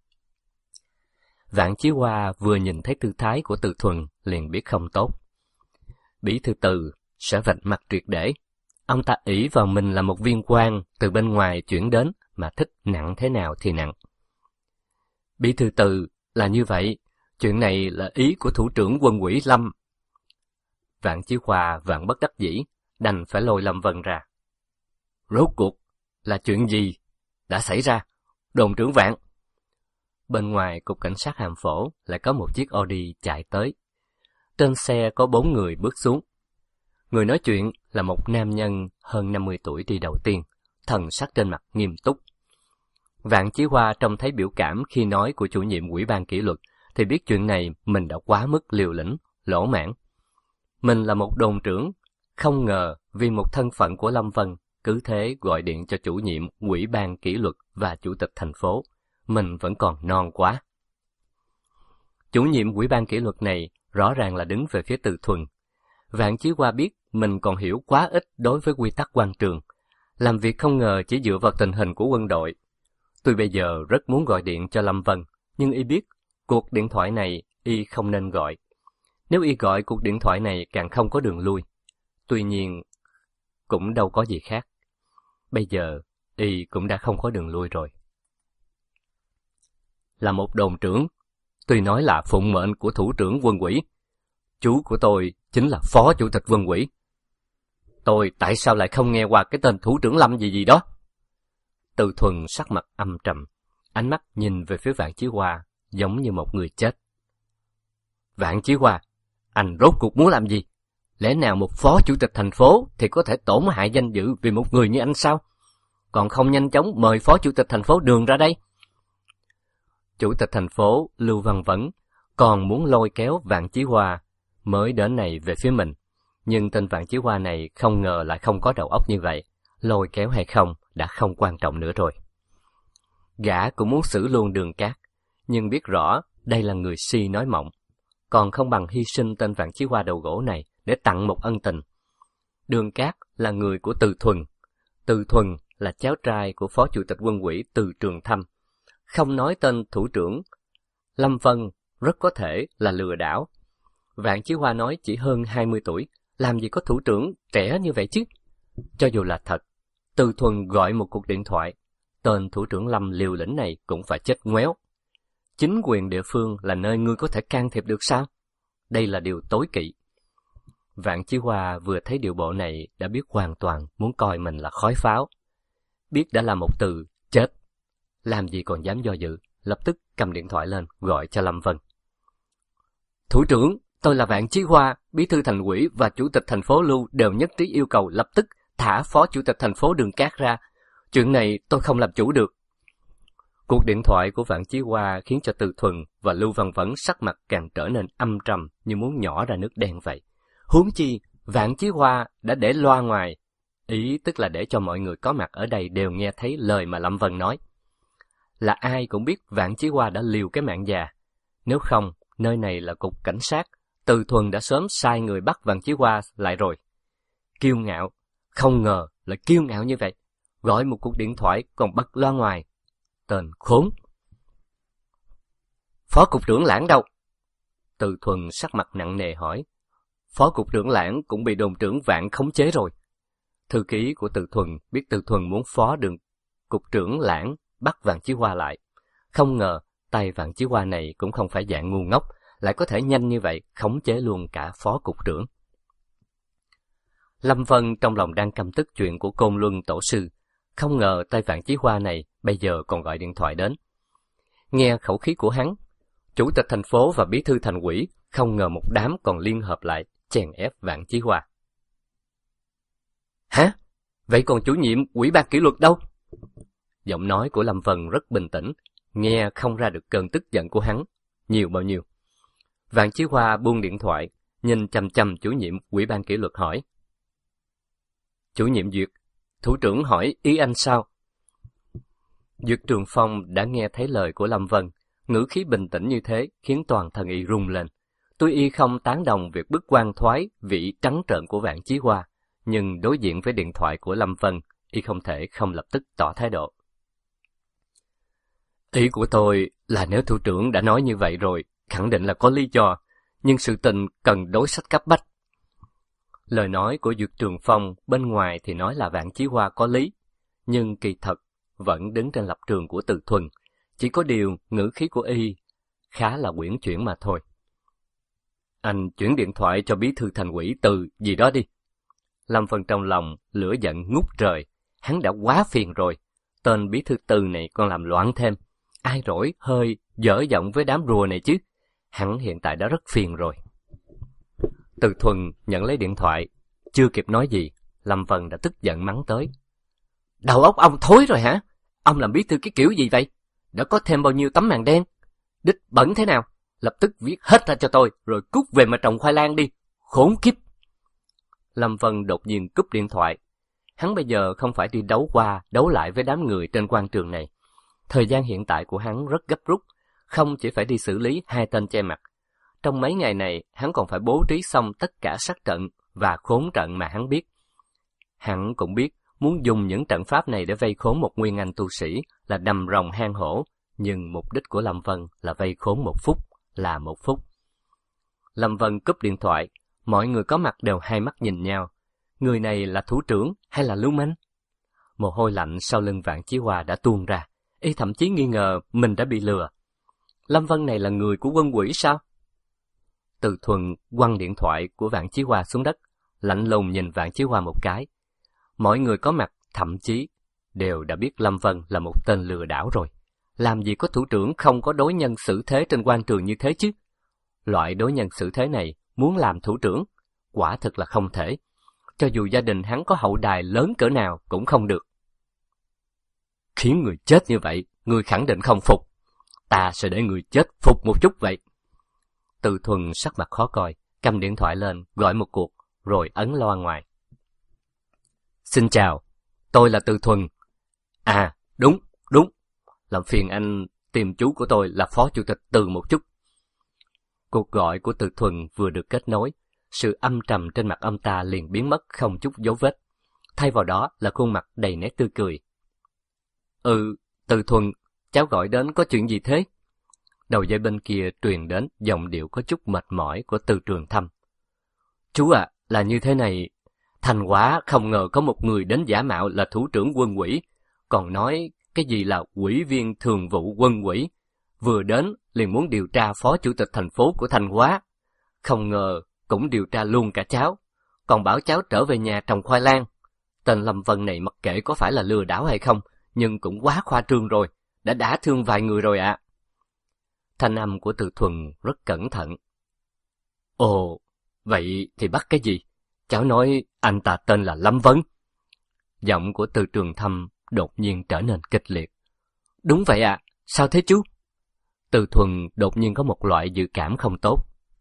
Vạn Chí Hoa vừa nhìn thấy tư thái của Từ Thuần liền biết không tốt. Bí thư Từ sẽ vạch mặt triệt để. Ông ta ỷ vào mình là một viên quan từ bên ngoài chuyển đến mà thích nặng thế nào thì nặng. Bí thư Từ là như vậy, chuyện này là ý của thủ trưởng quân ủy Lâm. Vạn Chí Hoa vạn bất đắc dĩ, đành phải lôi Lâm Vân ra. Rốt cuộc là chuyện gì đã xảy ra, đồn trưởng Vạn? Bên ngoài cục cảnh sát Hàm Phổ lại có một chiếc Audi chạy tới. Trên xe có bốn người bước xuống. Người nói chuyện là một nam nhân hơn năm mươi tuổi đi đầu tiên, thần sắc trên mặt nghiêm túc. Vạn Chí Hoa trông thấy biểu cảm khi nói của chủ nhiệm Ủy ban kỷ luật, thì biết chuyện này mình đã quá mức liều lĩnh, lỗ mãng. Mình là một đồn trưởng, không ngờ vì một thân phận của Lâm Vân, cứ thế gọi điện cho chủ nhiệm Ủy ban kỷ luật và chủ tịch thành phố. Mình vẫn còn non quá. Chủ nhiệm Ủy ban kỷ luật này rõ ràng là đứng về phía Từ Thuần. Vạn Chí Hoa biết mình còn hiểu quá ít đối với quy tắc quan trường, làm việc không ngờ chỉ dựa vào tình hình của quân đội. Tuy bây giờ rất muốn gọi điện cho Lâm Vân, nhưng y biết cuộc điện thoại này y không nên gọi. Nếu y gọi cuộc điện thoại này càng không có đường lui. Tuy nhiên, cũng đâu có gì khác. Bây giờ, y cũng đã không có đường lui rồi. Là một đồn trưởng, tuy nói là phụng mệnh của thủ trưởng quân ủy, chú của tôi chính là phó chủ tịch quân ủy. Tôi tại sao lại không nghe qua cái tên thủ trưởng Lâm gì gì đó? Từ Thuần sắc mặt âm trầm, ánh mắt nhìn về phía Vạn Chí Hoa giống như một người chết. Vạn Chí Hoa, anh rốt cuộc muốn làm gì? Lẽ nào một phó chủ tịch thành phố thì có thể tổn hại danh dự vì một người như anh sao? Còn không nhanh chóng mời phó chủ tịch thành phố Đường ra đây. Chủ tịch thành phố Lưu Văn Vấn còn muốn lôi kéo Vạn Chí Hoa mới đến này về phía mình. Nhưng tên Vạn Chí Hoa này không ngờ lại không có đầu óc như vậy. Lôi kéo hay không đã không quan trọng nữa rồi. Gã cũng muốn xử luôn Đường Cát, nhưng biết rõ đây là người si nói mộng, còn không bằng hy sinh tên Vạn Chí Hoa đầu gỗ này để tặng một ân tình. Đường Cát là người của Từ Thuần, Từ Thuần là cháu trai của phó chủ tịch quân ủy Từ Trường Thâm. Không nói tên thủ trưởng Lâm Vân rất có thể là lừa đảo. Vạn Chí Hoa nói chỉ hơn hai mươi tuổi, làm gì có thủ trưởng trẻ như vậy chứ? Cho dù là thật, Từ Thuần gọi một cuộc điện thoại, tên thủ trưởng Lâm liều lĩnh này cũng phải chết ngoéo. Chính quyền địa phương là nơi ngươi có thể can thiệp được sao? Đây là điều tối kỵ. Vạn Chí Hoa vừa thấy điệu bộ này đã biết hoàn toàn muốn coi mình là khói pháo. Biết đã là một từ chết, làm gì còn dám do dự, lập tức cầm điện thoại lên gọi cho Lâm Vân. Thủ trưởng, tôi là Vạn Chí Hoa, bí thư thành ủy và chủ tịch thành phố Lưu đều nhất trí yêu cầu lập tức thả phó chủ tịch thành phố Đường Cát ra. Chuyện này tôi không làm chủ được. Cuộc điện thoại của Vạn Chí Hoa khiến cho Từ Thuần và Lưu Văn Vấn sắc mặt càng trở nên âm trầm như muốn nhỏ ra nước đen vậy. Huống chi, Vạn Chí Hoa đã để loa ngoài, ý tức là để cho mọi người có mặt ở đây đều nghe thấy lời mà Lâm Vân nói. là ai cũng biết Vạn Chí Hoa đã liều cái mạng già. Nếu không, nơi này là cục cảnh sát, Từ Thuần đã sớm sai người bắt Vạn Chí Hoa lại rồi. Kiêu ngạo, không ngờ là kiêu ngạo như vậy. Gọi một cuộc điện thoại còn bật loa ngoài. Tên khốn. Phó cục trưởng Lãng đâu? Từ Thuần sắc mặt nặng nề hỏi. Phó cục trưởng Lãng cũng bị đồn trưởng Vạn khống chế rồi. Thư ký của Từ Thuần biết Từ Thuần muốn phó đường cục trưởng Lãng bắt Vạn Chí Hoa lại. Không ngờ tay Vạn Chí Hoa này cũng không phải dạng ngu ngốc, lại có thể nhanh như vậy khống chế luôn cả phó cục trưởng. Lâm Vân trong lòng đang căm tức chuyện của Côn Luân tổ sư, không ngờ tay Vạn Chí Hoa này bây giờ còn gọi điện thoại đến. Nghe khẩu khí của hắn, chủ tịch thành phố và bí thư thành ủy không ngờ một đám còn liên hợp lại chèn ép Vạn Chí Hoa. Hả? Vậy còn chủ nhiệm ủy ban kỷ luật đâu? Giọng nói của Lâm Vân rất bình tĩnh, nghe không ra được cơn tức giận của hắn nhiều bao nhiêu. Vạn Chí Hoa buông điện thoại, nhìn chằm chằm chủ nhiệm ủy ban kỷ luật hỏi. Chủ nhiệm Duyệt, thủ trưởng hỏi ý anh sao? Duyệt Trường Phong đã nghe thấy lời của Lâm Vân, ngữ khí bình tĩnh như thế khiến toàn thân y rung lên. Tuy y không tán đồng việc bức quan thoái vị trắng trợn của Vạn Chí Hoa, nhưng đối diện với điện thoại của Lâm Vân, y không thể không lập tức tỏ thái độ. Ý của tôi là nếu thủ trưởng đã nói như vậy rồi, khẳng định là có lý do, nhưng sự tình cần đối sách cấp bách. Lời nói của Duyệt Trường Phong bên ngoài thì nói là Vạn Chí Hoa có lý, nhưng kỳ thật vẫn đứng trên lập trường của Từ Thuần, chỉ có điều ngữ khí của y khá là uyển chuyển mà thôi. Anh chuyển điện thoại cho bí thư thành ủy Từ gì đó đi. Lâm Vân trong lòng lửa giận ngút trời, hắn đã quá phiền rồi, tên bí thư Từ này còn làm loạn thêm, ai rỗi hơi dở giọng với đám rùa này chứ, hắn hiện tại đã rất phiền rồi. Từ Thuần nhận lấy điện thoại, chưa kịp nói gì, Lâm Vân đã tức giận mắng tới. Đầu óc ông thối rồi hả? Ông làm bí thư cái kiểu gì vậy? Đã có thêm bao nhiêu tấm màn đen? Đích bẩn thế nào? Lập tức viết hết ra cho tôi, rồi cút về mà trồng khoai lang đi, khốn kiếp. Lâm Vân đột nhiên cúp điện thoại. Hắn bây giờ không phải đi đấu qua, đấu lại với đám người trên quan trường này. Thời gian hiện tại của hắn rất gấp rút, không chỉ phải đi xử lý hai tên che mặt. Trong mấy ngày này, hắn còn phải bố trí xong tất cả sát trận và khốn trận mà hắn biết. Hắn cũng biết muốn dùng những trận pháp này để vây khốn một nguyên anh tu sĩ là đầm rồng hang hổ, nhưng mục đích của Lâm Vân là vây khốn một phút, là một phút. Lâm Vân cúp điện thoại, mọi người có mặt đều hai mắt nhìn nhau. Người này là thủ trưởng hay là lưu manh? Mồ hôi lạnh sau lưng Vạn Chí Hoa đã tuôn ra, y thậm chí nghi ngờ mình đã bị lừa. Lâm Vân này là người của quân quỷ sao? Từ Thuần quăng điện thoại của Vạn Chí Hoa xuống đất, lạnh lùng nhìn Vạn Chí Hoa một cái. Mọi người có mặt thậm chí đều đã biết Lâm Vân là một tên lừa đảo rồi. Làm gì có thủ trưởng không có đối nhân xử thế trên quan trường như thế chứ? Loại đối nhân xử thế này muốn làm thủ trưởng, quả thực là không thể. Cho dù gia đình hắn có hậu đài lớn cỡ nào cũng không được. Khiến người chết như vậy, người khẳng định không phục. Ta sẽ để người chết phục một chút vậy. Từ Thuần sắc mặt khó coi, cầm điện thoại lên, gọi một cuộc, rồi ấn loa ngoài. Xin chào, tôi là Từ Thuần. À, đúng, đúng. Làm phiền anh tìm chú của tôi là phó chủ tịch Từ một chút. Cuộc gọi của Từ Thuần vừa được kết nối, sự âm trầm trên mặt ông ta liền biến mất không chút dấu vết. Thay vào đó là khuôn mặt đầy nét tươi cười. Ừ, Từ Thuần, cháu gọi đến có chuyện gì thế? Đầu dây bên kia truyền đến giọng điệu có chút mệt mỏi của Từ Trường Thâm. Chú à, là như thế này. Thành Hóa không ngờ có một người đến giả mạo là thủ trưởng quân ủy, còn nói cái gì là ủy viên thường vụ quân ủy. Vừa đến liền muốn điều tra phó chủ tịch thành phố của Thành Hóa. Không ngờ cũng điều tra luôn cả cháu, còn bảo cháu trở về nhà trồng khoai lang. Tên Lâm Vân này mặc kệ có phải là lừa đảo hay không, nhưng cũng quá khoa trương rồi, đã đả thương vài người rồi ạ. À. Thanh âm của Từ Thuần rất cẩn thận. Ồ, vậy thì bắt cái gì? Cháu nói anh ta tên là Lâm Vân. Giọng của Từ Trường Thâm đột nhiên trở nên kịch liệt. Đúng vậy ạ, à, sao thế chú? Từ Thuần đột nhiên có một loại dự cảm không tốt.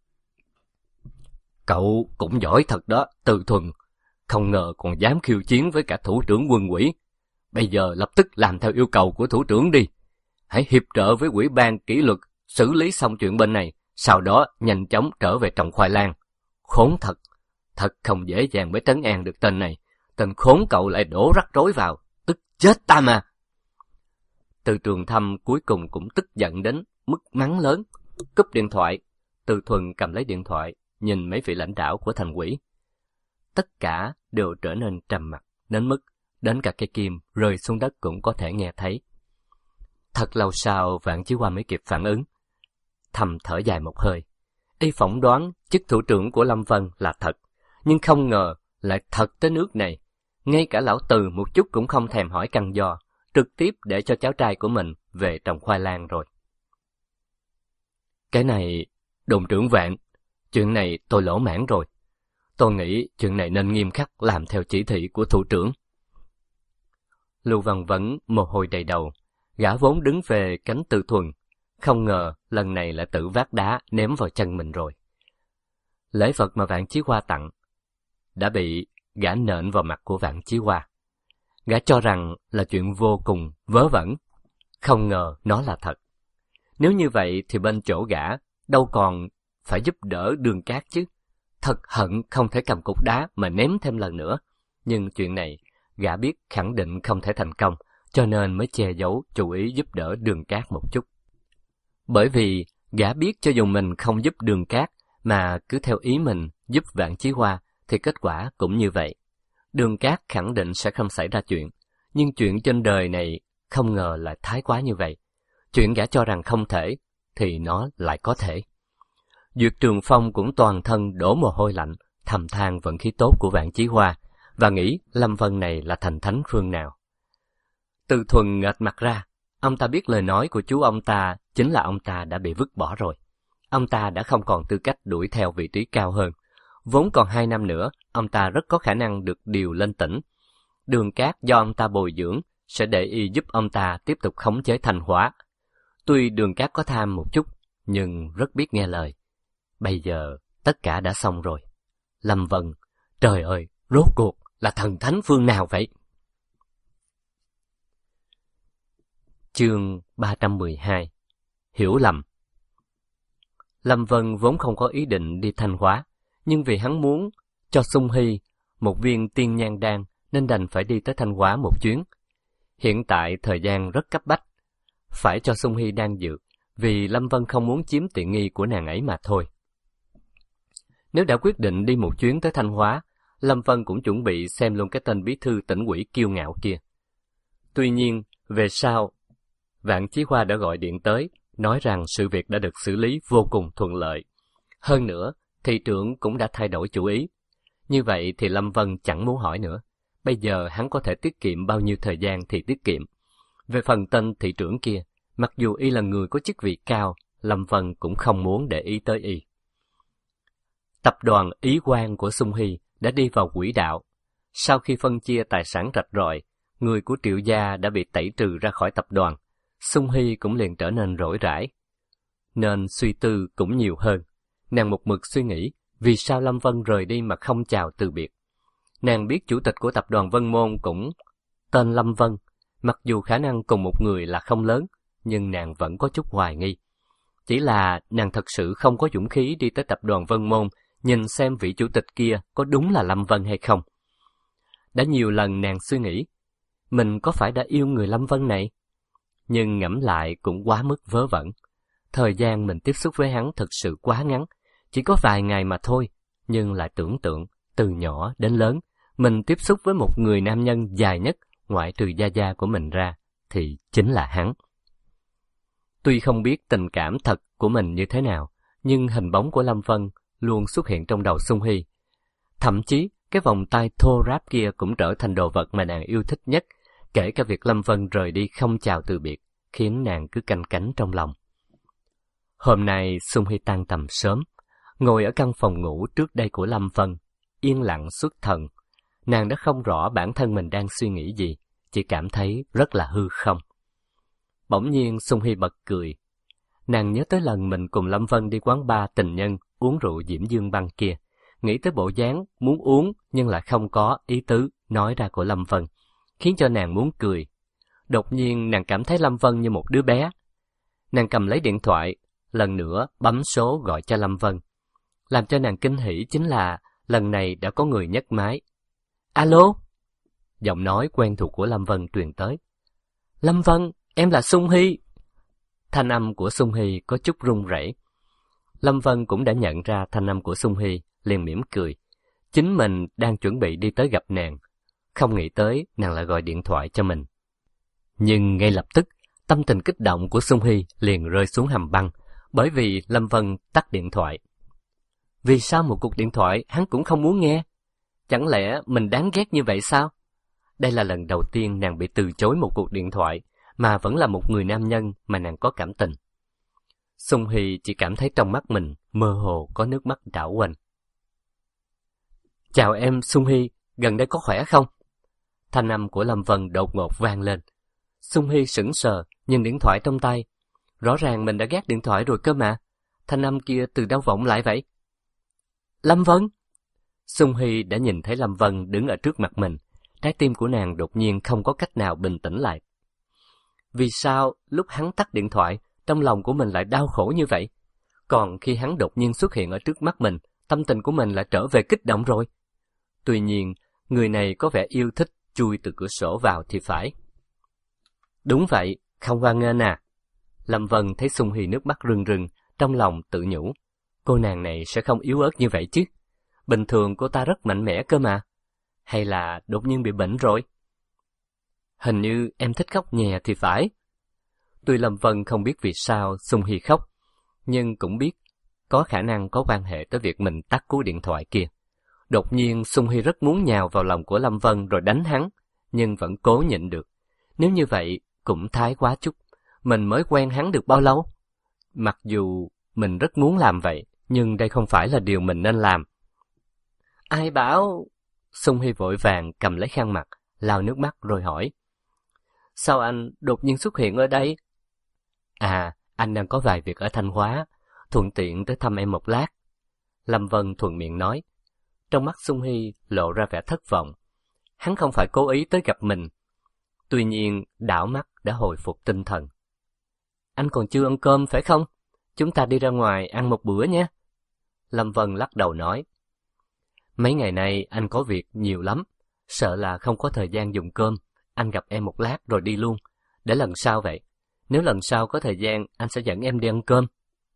Cậu cũng giỏi thật đó, Từ Thuần. Không ngờ còn dám khiêu chiến với cả thủ trưởng quân ủy. Bây giờ lập tức làm theo yêu cầu của thủ trưởng đi. hãy hiệp trợ với ủy ban kỷ luật xử lý xong chuyện bên này, sau đó nhanh chóng trở về trồng khoai lang. Khốn thật, thật không dễ dàng mới trấn an được tên này. Tên khốn cậu lại đổ rắc rối vào, tức chết ta mà. Từ Trường Thâm cuối cùng cũng tức giận đến mức mắng lớn, cúp điện thoại. Từ Thuần cầm lấy điện thoại, nhìn mấy vị lãnh đạo của thành ủy. Tất cả đều trở nên trầm mặc, đến mức đến cả cây kim rơi xuống đất cũng có thể nghe thấy. Thật lâu sau Vạn Chí Hoa mới kịp phản ứng, thầm thở dài một hơi. Y phỏng đoán chức thủ trưởng của Lâm Vân là thật, nhưng không ngờ lại thật tới nước này. Ngay cả lão Từ một chút cũng không thèm hỏi căn do, trực tiếp để cho cháu trai của mình về trồng khoai lang rồi. Cái này, đồn trưởng Vạn, chuyện này tôi lỗ mãn rồi. Tôi nghĩ chuyện này nên nghiêm khắc làm theo chỉ thị của thủ trưởng. Lưu Văn Vấn mồ hôi đầy đầu, gã vốn đứng về cánh Từ Thuần, không ngờ lần này lại tự vác đá ném vào chân mình rồi. Lễ vật mà Vạn Chí Hoa tặng đã bị gã nện vào mặt của Vạn Chí Hoa. Gã cho rằng là chuyện vô cùng vớ vẩn, không ngờ nó là thật. Nếu như vậy thì bên chỗ gã đâu còn phải giúp đỡ Đường Cát chứ. Thật hận không thể cầm cục đá mà ném thêm lần nữa. Nhưng chuyện này gã biết khẳng định không thể thành công, cho nên mới che giấu chủ ý giúp đỡ Đường Cát một chút. Bởi vì gã biết cho dù mình không giúp Đường Cát mà cứ theo ý mình giúp Vạn Chí Hoa thì kết quả cũng như vậy. Đường Cát khẳng định sẽ không xảy ra chuyện, nhưng chuyện trên đời này không ngờ lại thái quá như vậy. Chuyện gã cho rằng không thể thì nó lại có thể. Duyệt Trường Phong cũng toàn thân đổ mồ hôi lạnh, thầm than vận khí tốt của Vạn Chí Hoa và nghĩ Lâm Vân này là thành thánh phương nào. Từ Thuần nghệt mặt ra, ông ta biết lời nói của chú ông ta chính là ông ta đã bị vứt bỏ rồi. Ông ta đã không còn tư cách đuổi theo vị trí cao hơn. Vốn còn hai năm nữa, ông ta rất có khả năng được điều lên tỉnh. Đường Cát do ông ta bồi dưỡng sẽ để y giúp ông ta tiếp tục khống chế Thanh Hóa. Tuy Đường Cát có tham một chút, nhưng rất biết nghe lời. Bây giờ tất cả đã xong rồi. Lâm Vân, trời ơi, rốt cuộc là thần thánh phương nào vậy? Chương ba trăm mười hai. Hiểu lầm. Lâm Vân vốn không có ý định đi Thanh Hóa, nhưng vì hắn muốn cho Sung Hy một viên tiên nhan đan nên đành phải đi tới Thanh Hóa một chuyến. Hiện tại thời gian rất cấp bách, phải cho Sung Hy đan dược, vì Lâm Vân không muốn chiếm tiện nghi của nàng ấy mà thôi. Nếu đã quyết định đi một chuyến tới Thanh Hóa, Lâm Vân cũng chuẩn bị xem luôn cái tên bí thư tỉnh ủy kiêu ngạo kia. Tuy nhiên, về sau, Vạn Chí Hoa đã gọi điện tới, nói rằng sự việc đã được xử lý vô cùng thuận lợi. Hơn nữa, thị trưởng cũng đã thay đổi chủ ý. Như vậy thì Lâm Vân chẳng muốn hỏi nữa. Bây giờ hắn có thể tiết kiệm bao nhiêu thời gian thì tiết kiệm. Về phần tên thị trưởng kia, mặc dù y là người có chức vị cao, Lâm Vân cũng không muốn để ý tới y. Tập đoàn Ý Quang của Sung Hy đã đi vào quỹ đạo. Sau khi phân chia tài sản rạch ròi, người của Triệu gia đã bị tẩy trừ ra khỏi tập đoàn. Sung Hy cũng liền trở nên rỗi rãi, nên suy tư cũng nhiều hơn. Nàng một mực suy nghĩ vì sao Lâm Vân rời đi mà không chào từ biệt. Nàng biết chủ tịch của tập đoàn Vân Môn cũng tên Lâm Vân, mặc dù khả năng cùng một người là không lớn, nhưng nàng vẫn có chút hoài nghi. Chỉ là nàng thật sự không có dũng khí đi tới tập đoàn Vân Môn nhìn xem vị chủ tịch kia có đúng là Lâm Vân hay không. Đã nhiều lần nàng suy nghĩ, mình có phải đã yêu người Lâm Vân này? Nhưng ngẫm lại cũng quá mức vớ vẩn. Thời gian mình tiếp xúc với hắn thực sự quá ngắn, chỉ có vài ngày mà thôi. Nhưng lại tưởng tượng, từ nhỏ đến lớn, mình tiếp xúc với một người nam nhân dài nhất, ngoại trừ gia gia của mình ra, thì chính là hắn. Tuy không biết tình cảm thật của mình như thế nào, nhưng hình bóng của Lâm Vân luôn xuất hiện trong đầu Sung Hy. Thậm chí, cái vòng tay thô ráp kia cũng trở thành đồ vật mà nàng yêu thích nhất, kể cả việc Lâm Vân rời đi không chào từ biệt, khiến nàng cứ canh cánh trong lòng. Hôm nay Sung Hy tan tầm sớm, ngồi ở căn phòng ngủ trước đây của Lâm Vân, yên lặng xuất thần. Nàng đã không rõ bản thân mình đang suy nghĩ gì, chỉ cảm thấy rất là hư không. Bỗng nhiên Sung Hy bật cười. Nàng nhớ tới lần mình cùng Lâm Vân đi quán bar tình nhân uống rượu Diễm Dương Băng kia, nghĩ tới bộ dáng muốn uống nhưng lại không có ý tứ nói ra của Lâm Vân, khiến cho nàng muốn cười. Đột nhiên nàng cảm thấy Lâm Vân như một đứa bé, Nàng cầm lấy điện thoại, lần nữa bấm số gọi cho Lâm Vân. Làm cho nàng kinh hỉ chính là lần này đã có người nhấc máy. Alo? Giọng nói quen thuộc của Lâm Vân truyền tới. Lâm Vân, em là Sung Hy. Thanh âm của Sung Hy có chút run rẩy. Lâm Vân cũng đã nhận ra thanh âm của Sung Hy, liền mỉm cười. Chính mình đang chuẩn bị đi tới gặp nàng. Không nghĩ tới nàng lại gọi điện thoại cho mình. Nhưng ngay lập tức, tâm tình kích động của Sung Hy liền rơi xuống hầm băng, bởi vì Lâm Vân tắt điện thoại. Vì sao một cuộc điện thoại hắn cũng không muốn nghe? Chẳng lẽ mình đáng ghét như vậy sao? Đây là lần đầu tiên nàng bị từ chối một cuộc điện thoại, mà vẫn là một người nam nhân mà nàng có cảm tình. Sung Hy chỉ cảm thấy trong mắt mình mơ hồ có nước mắt đảo quanh. Chào em Sung Hy, gần đây có khỏe không? Thanh âm của Lâm Vân đột ngột vang lên. Sung Hy sững sờ, nhìn điện thoại trong tay. Rõ ràng mình đã gác điện thoại rồi cơ mà. Thanh âm kia từ đâu vọng lại vậy? Lâm Vân! Sung Hy đã nhìn thấy Lâm Vân đứng ở trước mặt mình. Trái tim của nàng đột nhiên không có cách nào bình tĩnh lại. Vì sao lúc hắn tắt điện thoại, trong lòng của mình lại đau khổ như vậy? Còn khi hắn đột nhiên xuất hiện ở trước mắt mình, tâm tình của mình lại trở về kích động rồi. Tuy nhiên, người này có vẻ yêu thích chui từ cửa sổ vào thì phải. Đúng vậy, không hoan nghênh à. Lâm Vân thấy Sung Hy nước mắt rưng rưng, trong lòng tự nhủ. Cô nàng này sẽ không yếu ớt như vậy chứ. Bình thường cô ta rất mạnh mẽ cơ mà. Hay là đột nhiên bị bệnh rồi? Hình như em thích khóc nhè thì phải. Tuy Lâm Vân không biết vì sao Sung Hy khóc, nhưng cũng biết có khả năng có quan hệ tới việc mình tắt cú điện thoại kia. Đột nhiên Sung Hy rất muốn nhào vào lòng của Lâm Vân rồi đánh hắn, nhưng vẫn cố nhịn được. Nếu như vậy cũng thái quá chút, mình mới quen hắn được bao lâu? Mặc dù mình rất muốn làm vậy, nhưng đây không phải là điều mình nên làm. Ai bảo? Sung Hy vội vàng cầm lấy khăn mặt, lau nước mắt rồi hỏi. Sao anh đột nhiên xuất hiện ở đây? À, anh đang có vài việc ở Thanh Hóa, thuận tiện tới thăm em một lát. Lâm Vân thuận miệng nói. Trong mắt Sung Hy lộ ra vẻ thất vọng. Hắn không phải cố ý tới gặp mình. Tuy nhiên, đảo mắt đã hồi phục tinh thần. Anh còn chưa ăn cơm phải không? Chúng ta đi ra ngoài ăn một bữa nhé. Lâm Vân lắc đầu nói. Mấy ngày nay anh có việc nhiều lắm, sợ là không có thời gian dùng cơm. Anh gặp em một lát rồi đi luôn. Để lần sau vậy. Nếu lần sau có thời gian, anh sẽ dẫn em đi ăn cơm.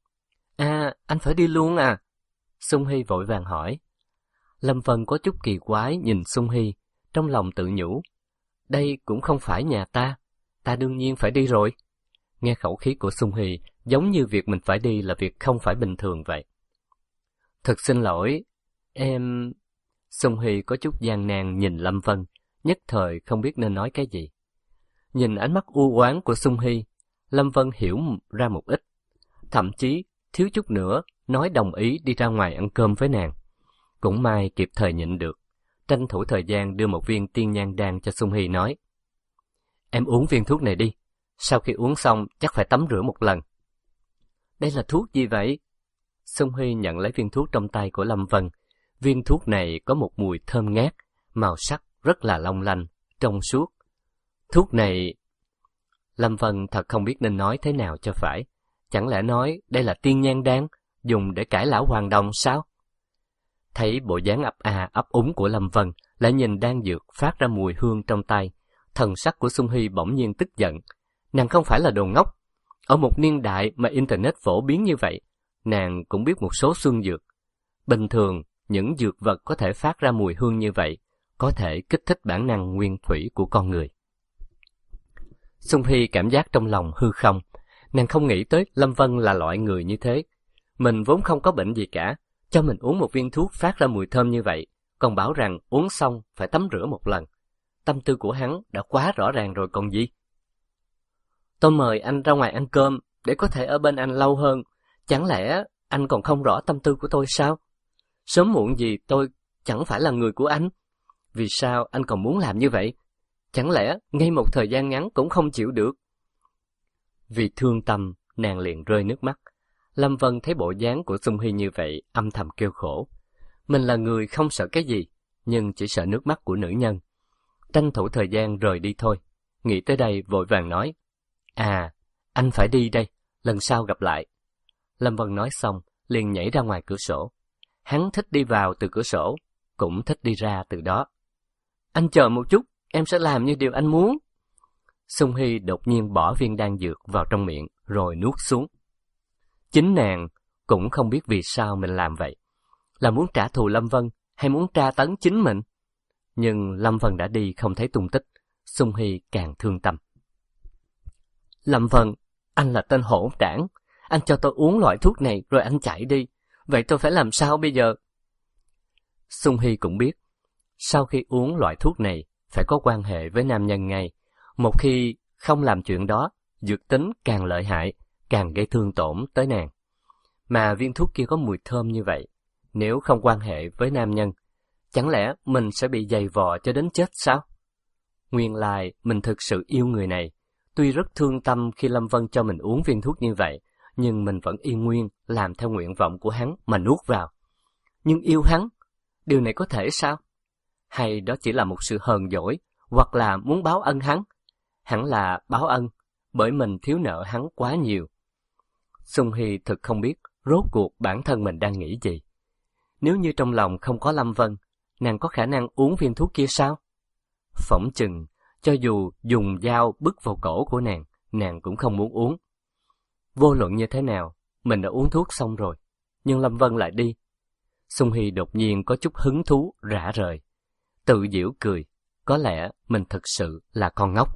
À, anh phải đi luôn à? Sung Hy vội vàng hỏi. Lâm Vân có chút kỳ quái nhìn Sung Hy, trong lòng tự nhủ. Đây cũng không phải nhà ta, ta đương nhiên phải đi rồi. Nghe khẩu khí của Sung Hy, giống như việc mình phải đi là việc không phải bình thường vậy. Thật xin lỗi, em... Sung Hy có chút gian nan nhìn Lâm Vân, nhất thời không biết nên nói cái gì. Nhìn ánh mắt u oán của Sung Hy, Lâm Vân hiểu ra một ít. Thậm chí, thiếu chút nữa, nói đồng ý đi ra ngoài ăn cơm với nàng. Cũng may kịp thời nhịn được, tranh thủ thời gian đưa một viên tiên nhan đan cho Sung Hy nói. Em uống viên thuốc này đi, sau khi uống xong chắc phải tắm rửa một lần. Đây là thuốc gì vậy? Sung Hy nhận lấy viên thuốc trong tay của Lâm Vân. Viên thuốc này có một mùi thơm ngát, màu sắc rất là long lanh, trong suốt. Thuốc này... Lâm Vân thật không biết nên nói thế nào cho phải. Chẳng lẽ nói đây là tiên nhan đan, dùng để cải lão hoàng đồng sao? Thấy bộ dáng ấp a ấp úng của Lâm Vân, lại nhìn đan dược phát ra mùi hương trong tay, thần sắc của Sung Hy bỗng nhiên tức giận. Nàng không phải là đồ ngốc. Ở một niên đại mà Internet phổ biến như vậy, nàng cũng biết một số xuân dược. Bình thường, những dược vật có thể phát ra mùi hương như vậy, có thể kích thích bản năng nguyên thủy của con người. Sung Hy cảm giác trong lòng hư không. Nàng không nghĩ tới Lâm Vân là loại người như thế. Mình vốn không có bệnh gì cả, cho mình uống một viên thuốc phát ra mùi thơm như vậy, còn bảo rằng uống xong phải tắm rửa một lần. Tâm tư của hắn đã quá rõ ràng rồi còn gì. Tôi mời anh ra ngoài ăn cơm để có thể ở bên anh lâu hơn. Chẳng lẽ anh còn không rõ tâm tư của tôi sao? Sớm muộn gì tôi chẳng phải là người của anh. Vì sao anh còn muốn làm như vậy? Chẳng lẽ ngay một thời gian ngắn cũng không chịu được? Vì thương tâm, nàng liền rơi nước mắt. Lâm Vân thấy bộ dáng của Sung Hy như vậy, âm thầm kêu khổ. Mình là người không sợ cái gì, nhưng chỉ sợ nước mắt của nữ nhân. Tranh thủ thời gian rời đi thôi. Nghĩ tới đây vội vàng nói. À, anh phải đi đây. lần sau gặp lại. Lâm Vân nói xong, liền nhảy ra ngoài cửa sổ. Hắn thích đi vào từ cửa sổ, cũng thích đi ra từ đó. Anh chờ một chút, em sẽ làm như điều anh muốn. Sung Hy đột nhiên bỏ viên đan dược vào trong miệng, rồi nuốt xuống. Chính nàng cũng không biết vì sao mình làm vậy. Là muốn trả thù Lâm Vân, hay muốn tra tấn chính mình? Nhưng Lâm Vân đã đi không thấy tung tích, Sung Hy càng thương tâm. Lâm Vân, anh là tên hỗn đảng. Anh cho tôi uống loại thuốc này rồi anh chạy đi. Vậy tôi phải làm sao bây giờ? Sung Hy cũng biết, sau khi uống loại thuốc này, phải có quan hệ với nam nhân ngay. Một khi không làm chuyện đó, dược tính càng lợi hại, càng gây thương tổn tới nàng. Mà viên thuốc kia có mùi thơm như vậy, nếu không quan hệ với nam nhân, chẳng lẽ mình sẽ bị giày vò cho đến chết sao? Nguyên lai mình thực sự yêu người này. Tuy rất thương tâm khi Lâm Vân cho mình uống viên thuốc như vậy, nhưng mình vẫn y nguyên làm theo nguyện vọng của hắn mà nuốt vào. Nhưng yêu hắn, điều này có thể sao? Hay đó chỉ là một sự hờn dỗi, hoặc là muốn báo ân hắn? Hẳn là báo ân, bởi mình thiếu nợ hắn quá nhiều. Sung Hy thực không biết rốt cuộc bản thân mình đang nghĩ gì. Nếu như trong lòng không có Lâm Vân, nàng có khả năng uống viên thuốc kia sao? Phỏng chừng, cho dù dùng dao bứt vào cổ của nàng, nàng cũng không muốn uống. Vô luận như thế nào, mình đã uống thuốc xong rồi, nhưng Lâm Vân lại đi. Sung Hy đột nhiên có chút hứng thú rã rời, tự giễu cười, có lẽ mình thực sự là con ngốc.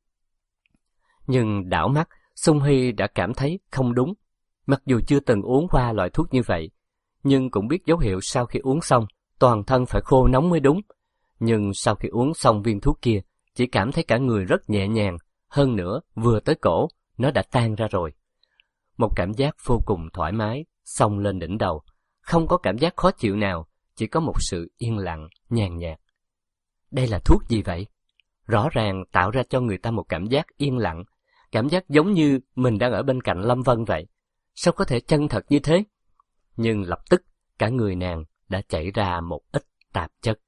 Nhưng đảo mắt, Sung Hy đã cảm thấy không đúng. Mặc dù chưa từng uống qua loại thuốc như vậy, nhưng cũng biết dấu hiệu sau khi uống xong, toàn thân phải khô nóng mới đúng. Nhưng sau khi uống xong viên thuốc kia, chỉ cảm thấy cả người rất nhẹ nhàng, hơn nữa vừa tới cổ, nó đã tan ra rồi. Một cảm giác vô cùng thoải mái xông lên đỉnh đầu, không có cảm giác khó chịu nào, chỉ có một sự yên lặng, nhàn nhạt. Đây là thuốc gì vậy? Rõ ràng tạo ra cho người ta một cảm giác yên lặng, cảm giác giống như mình đang ở bên cạnh Lâm Vân vậy. Sao có thể chân thật như thế? Nhưng lập tức, cả người nàng đã chảy ra một ít tạp chất.